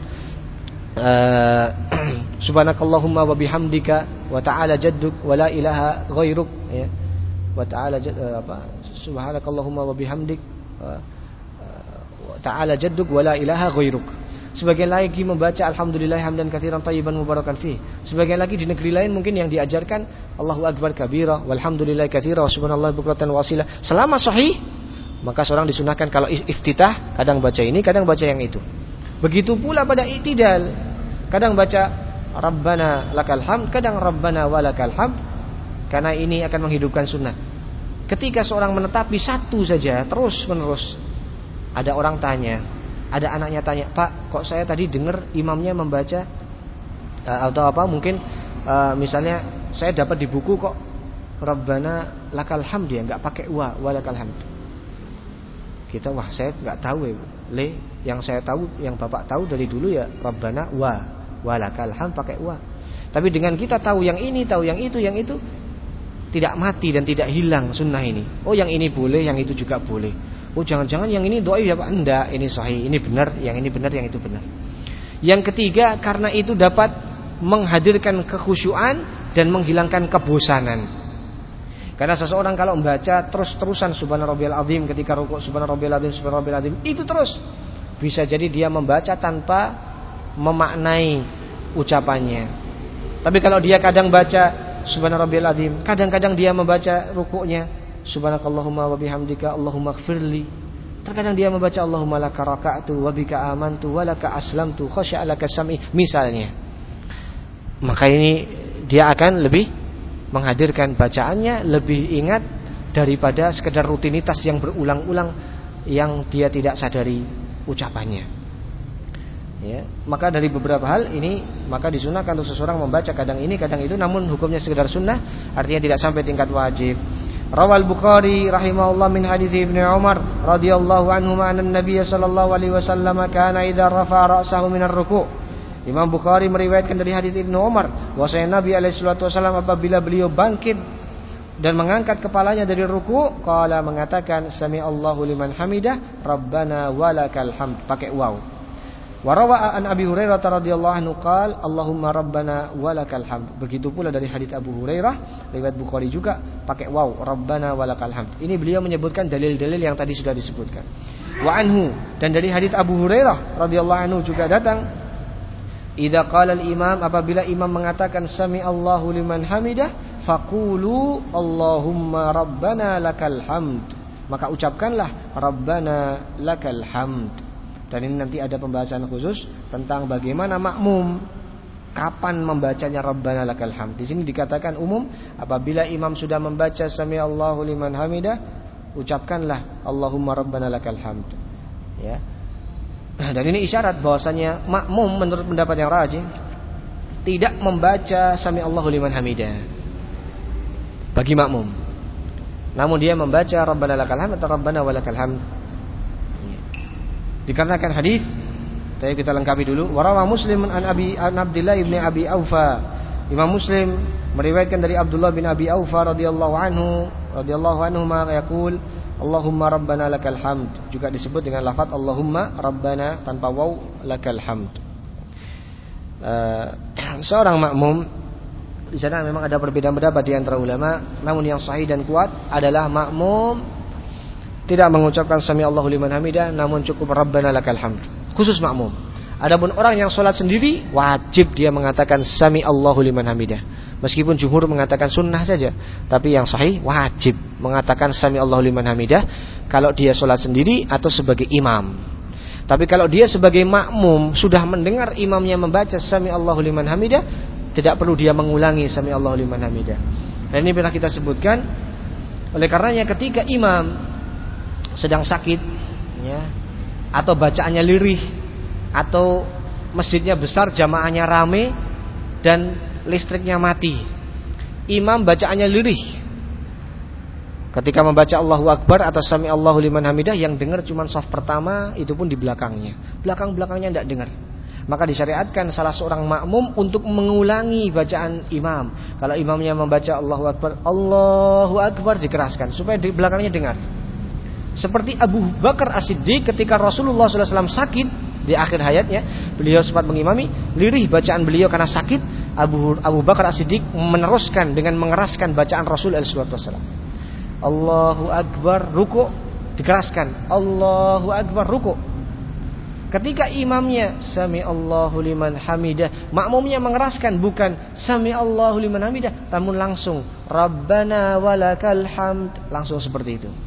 uh, subhanakallahumma wa bihamdika wa ta'ala jadduk wa la ilaha ghairuk ya. Wa ta'ala uh, apa subhanakallahumma wa bihamdik uh, wa ta'ala jadduk wa la ilaha ghairuk. Sebagian lagi membaca alhamdulillah hamdan katsiran thayyiban mubarakan fih. Sebagian lagi di negeri lain mungkin yang diajarkan Allahu akbar kabira walhamdulillah katsira wa subhanallahi bukratan wa asila. Selama sahih, maka seorang disunahkan kalau iftitah kadang baca ini, kadang baca yang itu. Begitu pula pada i'tidal, kadang baca Rabbana lakal hamd, kadang Rabbana walakal hamd, karena ini akan menghidupkan sunnah. Ketika seorang menetapi satu saja terus menerus, ada orang tanya, ada anaknya tanya, Pak, kok saya tadi dengar imamnya membaca uh, atau apa mungkin uh, misalnya saya dapat di buku kok Rabbana lakal hamd ya, nggak pakai wa walakal hamd. Kita wah saya nggak tahu ya, le yang saya tahu, yang bapak tahu dari dulu ya Rabbana wa walakal hamd pakai wa. Tapi dengan kita tahu yang ini, tahu yang itu, yang itu tidak mati dan tidak hilang sunnah ini. Oh yang ini boleh, yang itu juga boleh. Oh jangan-jangan yang ini dhaif ya Pak? Enggak, ini sahih, ini benar, yang ini benar, yang itu benar. Yang ketiga, karena itu dapat menghadirkan kekhusyuan dan menghilangkan kebosanan. Karena seseorang kalau membaca terus-terusan subhana rabbiyal azim ketika rukuk, subhana rabbiyal azim, subhana rabbiyal azim, itu terus bisa jadi dia membaca tanpa memaknai ucapannya. Tapi kalau dia kadang baca subhana rabbiyal azim, kadang-kadang dia membaca rukuknya subhanakallahumma wa bihamdika allahumma ighfirli, terkadang dia membaca allahumma laka raka'tu wa bika amantu wa laka aslamtu khasya'a laka sam'i misalnya, maka ini dia akan lebih menghadirkan bacaannya, lebih ingat daripada sekedar rutinitas yang berulang-ulang yang dia tidak sadari ucapannya. Ya, maka dari beberapa hal ini maka disunahkan untuk seseorang membaca kadang ini kadang itu, namun hukumnya sekedar sunnah, artinya tidak sampai tingkat wajib. Rawal Bukhari rahimahullah min hadits Ibnu Umar radhiyallahu anhu anna Nabiy sallallahu alaihi wasallam kana idza rafa'a ra'sahu min ar-ruku'. Imam Bukhari meriwayatkan dari hadis Ibnu Umar bahwasanya Nabi alaihi salatu wasallam apabila beliau bangkit dan mengangkat kepalanya dari ruku, qala mengatakan sami Allahu liman hamidah rabbana walakal hamd pakai waw. Wa rawa an Abi Hurairah radhiyallahu anhu qala Allahumma rabbana walakal hamd. Begitu pula dari hadis Abu Hurairah riwayat Bukhari juga pakai waw rabbana walakal hamd. Ini beliau menyebutkan dalil-dalil yang tadi sudah disebutkan. Wa anhu, dan dari hadis Abu Hurairah radhiyallahu anhu juga datang idza qala al-imam, apabila imam mengatakan sami Allahu liman hamidah faqulu Allahumma rabbana lakal hamd, maka ucapkanlah rabbana lakal hamd. Dan ini nanti ada pembahasan khusus tentang bagaimana makmum kapan membacanya rabbana lakal hamd. Di sini dikatakan umum, apabila imam sudah membaca sami Allahu liman hamidah, ucapkanlah Allahumma rabbana lakal hamd. Ya. Dan ini isyarat bahwasanya makmum menurut pendapat yang rajih tidak membaca sami Allahu liman hamidah bagi makmum, namun dia membaca rabbana lakal hamd atau rabbana walakal hamd. Dikarenakan hadis, tadi kita lengkapi dulu. Warawa Muslim an Abi an Abdullah ibn Abi Aufa. Imam Muslim meriwayatkan dari Abdullah bin Abi Aufa radhiyallahu anhu radhiyallahu anhu ma yaqul Allahumma rabbana lakal hamd, juga disebut dengan lafaz Allahumma rabbana tanpa waw lakal hamd. Uh, seorang makmum di sana memang ada perbedaan pendapat di antara ulama, namun yang sahih dan kuat adalah makmum tidak mengucapkan sami Allahu liman hamidah, namun cukup rabbana lakal hamd, khusus makmum. Adapun orang yang sholat sendiri wajib dia mengatakan sami Allahu liman hamidah. Meskipun jumhur mengatakan sunnah saja, tapi yang sahih wajib mengatakan sami Allahu liman hamidah kalau dia sholat sendiri atau sebagai imam. Tapi kalau dia sebagai makmum sudah mendengar imamnya membaca sami Allahu liman hamidah, tidak perlu dia mengulangi sami Allahu liman hamidah. Dan ini pernah kita sebutkan. Oleh karenanya ketika imam sedang sakit ya, atau bacaannya lirih, atau masjidnya besar, jamaahnya rame dan listriknya mati, imam bacaannya lirih, Ketika membaca Allahu Akbar atau Sami Allahu liman hamidah, yang dengar cuma shaf pertama, itu pun di belakangnya. Belakang-belakangnya tidak dengar. Maka disyariatkan salah seorang makmum untuk mengulangi bacaan imam. Kalau imamnya membaca Allahu Akbar, Allahu Akbar, dikeraskan supaya di belakangnya dengar. Seperti Abu Bakar As-Siddiq ketika Rasulullah shallallahu alaihi wasallam sakit di akhir hayatnya, beliau sempat mengimami, lirih bacaan beliau karena sakit. Abu Abu Bakar As-Siddiq meneruskan dengan mengeraskan bacaan Rasul shallallahu alaihi wasallam. Allahu Akbar, ruku', dikeraskan. Allahu Akbar, ruku'. Ketika imamnya Sami Allahu liman hamidah, makmumnya mengeraskan, bukan Sami Allahu liman hamidah, namun langsung Rabbana walakal hamd, langsung seperti itu.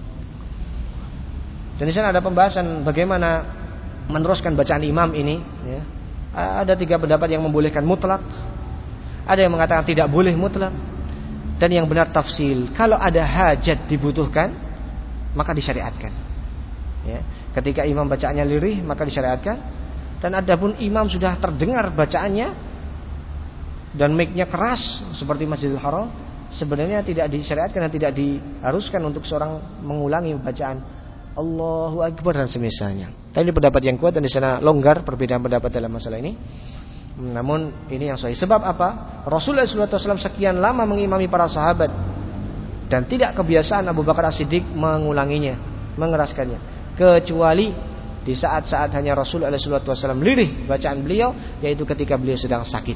Dan di sana ada pembahasan bagaimana meneruskan bacaan imam ini, ya. Ada tiga pendapat yang membolehkan mutlak, ada yang mengatakan tidak boleh mutlak, dan yang benar tafsil. Kalau ada hajat dibutuhkan, maka disyariatkan, ya. Ketika imam bacaannya lirih, maka disyariatkan. Dan adapun imam sudah terdengar bacaannya dan mic-nya keras seperti Masjidil Haram, sebenarnya tidak disyariatkan dan tidak diharuskan untuk seorang mengulangi bacaan Allahu Akbar dan semisalnya. Tapi ini pendapat yang kuat dan di sana longgar perbedaan pendapat dalam masalah ini. Namun ini yang sahih. Sebab apa? Rasulullah shallallahu alaihi wasallam sekian lama mengimami para sahabat dan tidak kebiasaan Abu Bakar As-Siddiq mengulanginya, mengeraskannya, kecuali di saat-saat hanya Rasulullah shallallahu alaihi wasallam lirih bacaan beliau, yaitu ketika beliau sedang sakit.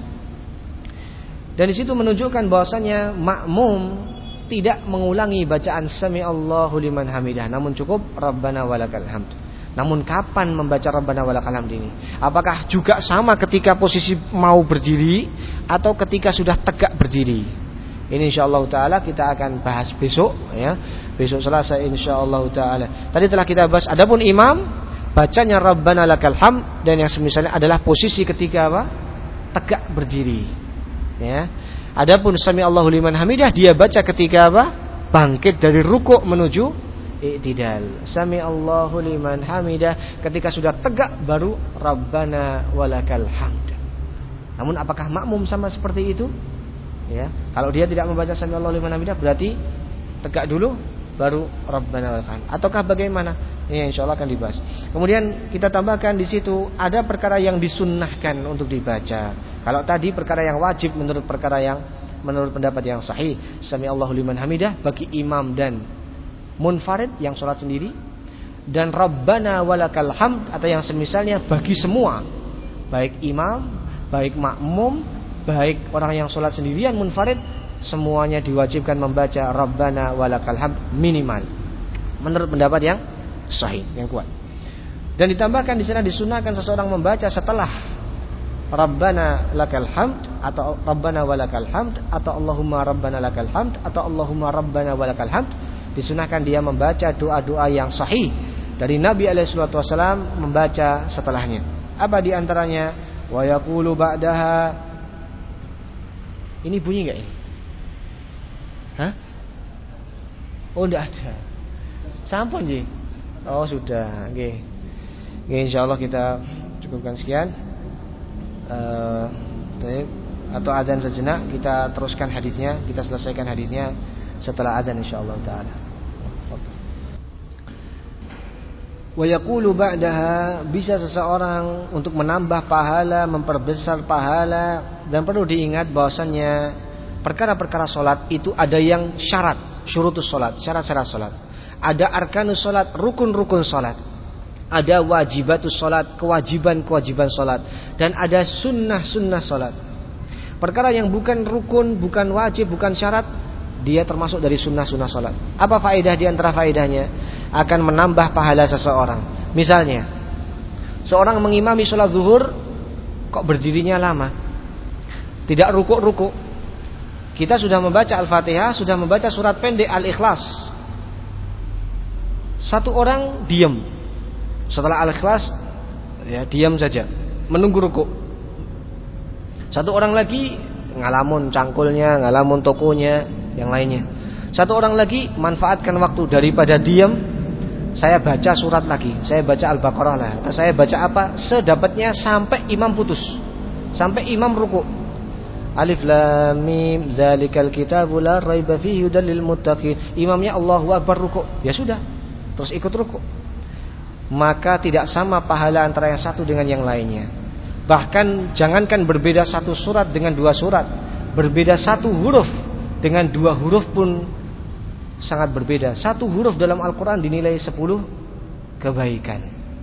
Dan di situ menunjukkan bahwasanya makmum tidak mengulangi bacaan Sami Allahu liman hamidah, namun cukup Rabbana walakal hamd. Namun kapan membaca Rabbana walakal hamd ini? Apakah juga sama ketika posisi mau berdiri atau ketika sudah tegak berdiri? Ini insyaallah taala kita akan bahas besok, ya. Besok Selasa insyaallah taala. Tadi telah kita bahas adapun imam bacanya Rabbana lakal hamd, dan yang semisalnya adalah posisi ketika apa? Tegak berdiri, ya. Adapun Sami Allahu liman hamidah dia baca ketika apa? Bangkit dari rukuk menuju i'tidal. Sami Allahu liman hamidah, ketika sudah tegak baru Rabbana walakal hamd. Namun apakah makmum sama seperti itu? Ya, kalau dia tidak membaca Sami Allahu liman hamidah berarti tegak dulu baru Rabbana walakal hamd. Ataukah bagaimana? Ini insyaallah akan dibahas. Kemudian kita tambahkan di situ ada perkara yang disunnahkan untuk dibaca. Kalau tadi perkara yang wajib menurut perkara yang menurut pendapat yang sahih, Sami Allahu liman hamidah bagi imam dan munfarid yang sholat sendiri, dan Rabbana walakal hamd atau yang semisalnya bagi semua, baik imam, baik makmum, baik orang yang sholat sendirian munfarid, semuanya diwajibkan membaca Rabbana walakal hamd minimal menurut pendapat yang sahih, yang kuat. Dan ditambahkan di sana disunahkan seseorang membaca setelah Rabbana lakal hamd atau Rabbana walakal hamd atau Allahumma Rabbana lakal hamd atau Allahumma Rabbana walakal hamd, disunahkan dia membaca doa-doa yang sahih dari Nabi alaihi salatu wasallam membaca setelahnya. Apa di antaranya? Wa yaqulu ba'daha. Ini bunyi enggak ini? Hah? Oh, enggak ada. Sampun nggih. Oh, sudah. Nggih. Nggih, insyaallah kita cukupkan sekian. Eh, uh, atau azan sejenak, kita teruskan hadisnya, kita selesaikan hadisnya setelah azan insyaallah taala. Wa yaqulu ba'daha, bisa seseorang untuk menambah pahala, memperbesar pahala, dan perlu diingat bahwasannya perkara-perkara salat itu ada yang syarat, syurutus salat, syarat-syarat salat. Ada arkanus salat, rukun-rukun salat. Ada wajibatus salat, kewajiban-kewajiban salat, dan ada sunnah-sunnah salat. Perkara yang bukan rukun, bukan wajib, bukan syarat, dia termasuk dari sunnah-sunnah salat. Apa faedah di antara faedahnya? Akan menambah pahala seseorang. Misalnya, seorang mengimami salat zuhur kok berdirinya lama, tidak rukuk-rukuk. Kita sudah membaca Al-Fatihah, sudah membaca surat pendek Al-Ikhlas. Satu orang diam. Setelah Al-Ikhlas, ya diam saja, menunggu rukuk. Satu orang lagi ngalamun cangkulnya, ngalamun tokonya, yang lainnya. Satu orang lagi manfaatkan waktu, daripada diam, saya baca surat lagi, saya baca Al-Baqarah lah, atau saya baca apa sedapatnya sampai imam putus, sampai imam rukuk. Alif lam mim zalikal kitabu la raiba fihi hudal lil muttaqin. Imamnya Allahu Akbar ruku', ya sudah, terus ikut ruku'. Maka tidak sama pahala antara yang satu dengan yang lainnya. Bahkan jangankan berbeda satu surat dengan dua surat, berbeda satu huruf dengan dua huruf pun sangat berbeda. Satu huruf dalam Al-Quran dinilai sepuluh kebaikan,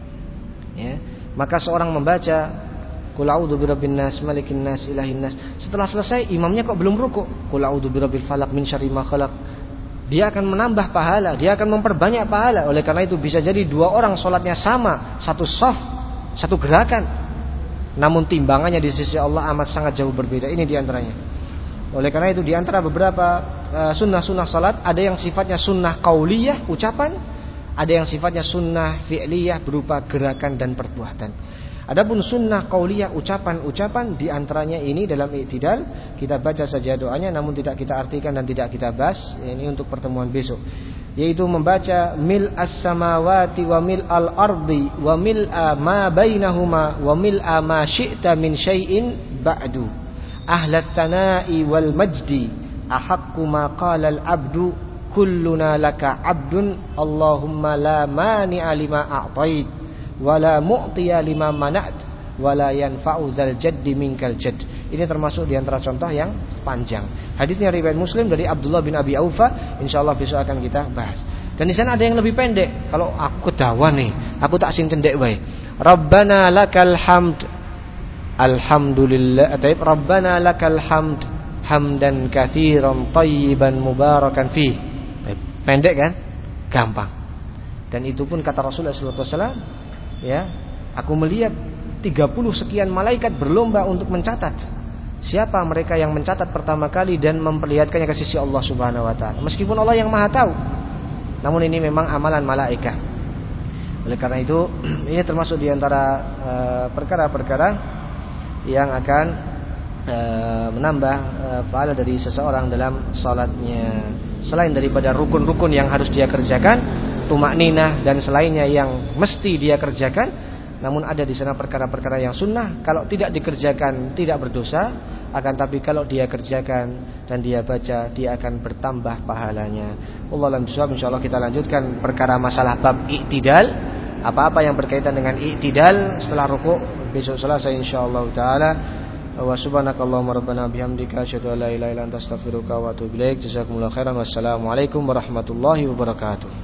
ya. Maka seorang membaca Qul a'udzu birabbin nas, malikin nas, ilahin nas, setelah selesai imamnya kok belum ruku', Qul a'udzu birabbil falaq min syarri ma khalaq, dia akan menambah pahala, dia akan memperbanyak pahala. Oleh karena itu bisa jadi dua orang sholatnya sama, satu shaf, satu gerakan, namun timbangannya di sisi Allah amat sangat jauh berbeda. Ini diantaranya. Oleh karena itu diantara beberapa uh, sunnah-sunnah salat, ada yang sifatnya sunnah qauliyah, ucapan, ada yang sifatnya sunnah fi'liyah, berupa gerakan dan perbuatan. Adapun sunnah qauliyah, ucapan-ucapan, diantaranya ini dalam i'tidal, kita baca saja doanya namun tidak kita artikan dan tidak kita bahas. Ini untuk pertemuan besok, yaitu membaca mil as-samawati wa mil al-ardi wa mil ma bainahuma wa mil ma syi'ta min syai'in ba'du ahlat tana'i wal majdi ahaqqu ma qala al-abdu kulluna laka abdun Allahumma la mani'a lima a'tait wala mu'tiya lima mana'at wala yanfa'u zal jaddi minkal jadd. Ini termasuk diantara contoh yang panjang. Hadisnya riwayat Muslim dari Abdullah bin Abi Aufa. Insyaallah besok akan kita bahas. Dan di sana ada yang lebih pendek. Kalau aku kedawan nih, aku tak sing cendek wae. Rabbana lakal hamd, alhamdulillah. Atau Rabbana lakal hamd hamdan katsiran thayyiban mubarakan fi. Pendek kan? Gampang. Dan itu pun kata Rasulullah sallallahu alaihi wasallam, ya, aku melihat tiga puluh sekian malaikat berlomba untuk mencatat siapa mereka yang mencatat pertama kali dan memperlihatkannya ke sisi Allah Subhanahu wa taala. Meskipun Allah yang Maha tahu, namun ini memang amalan malaikat. Oleh karena itu ini termasuk di antara uh, perkara-perkara yang akan uh, menambah uh, pahala dari seseorang dalam salatnya. Selain daripada rukun-rukun yang harus dia kerjakan, tumakninah dan selainnya yang mesti dia kerjakan, namun ada di sana perkara-perkara yang sunnah. Kalau tidak dikerjakan tidak berdosa, akan tapi kalau dia kerjakan dan dia baca, dia akan bertambah pahalanya. Wallahu a'lam bishawab. Insyaallah kita lanjutkan perkara masalah bab i'tidal, apa-apa yang berkaitan dengan i'tidal setelah ruku' besok selesai insyaallah taala. Wa subhanakallahumma rabbana bihamdika asyhadu an la ilaha illa anta astaghfiruka wa atubu ilaik. Jazakumullahu khairan. Wassalamualaikum warahmatullahi wabarakatuh.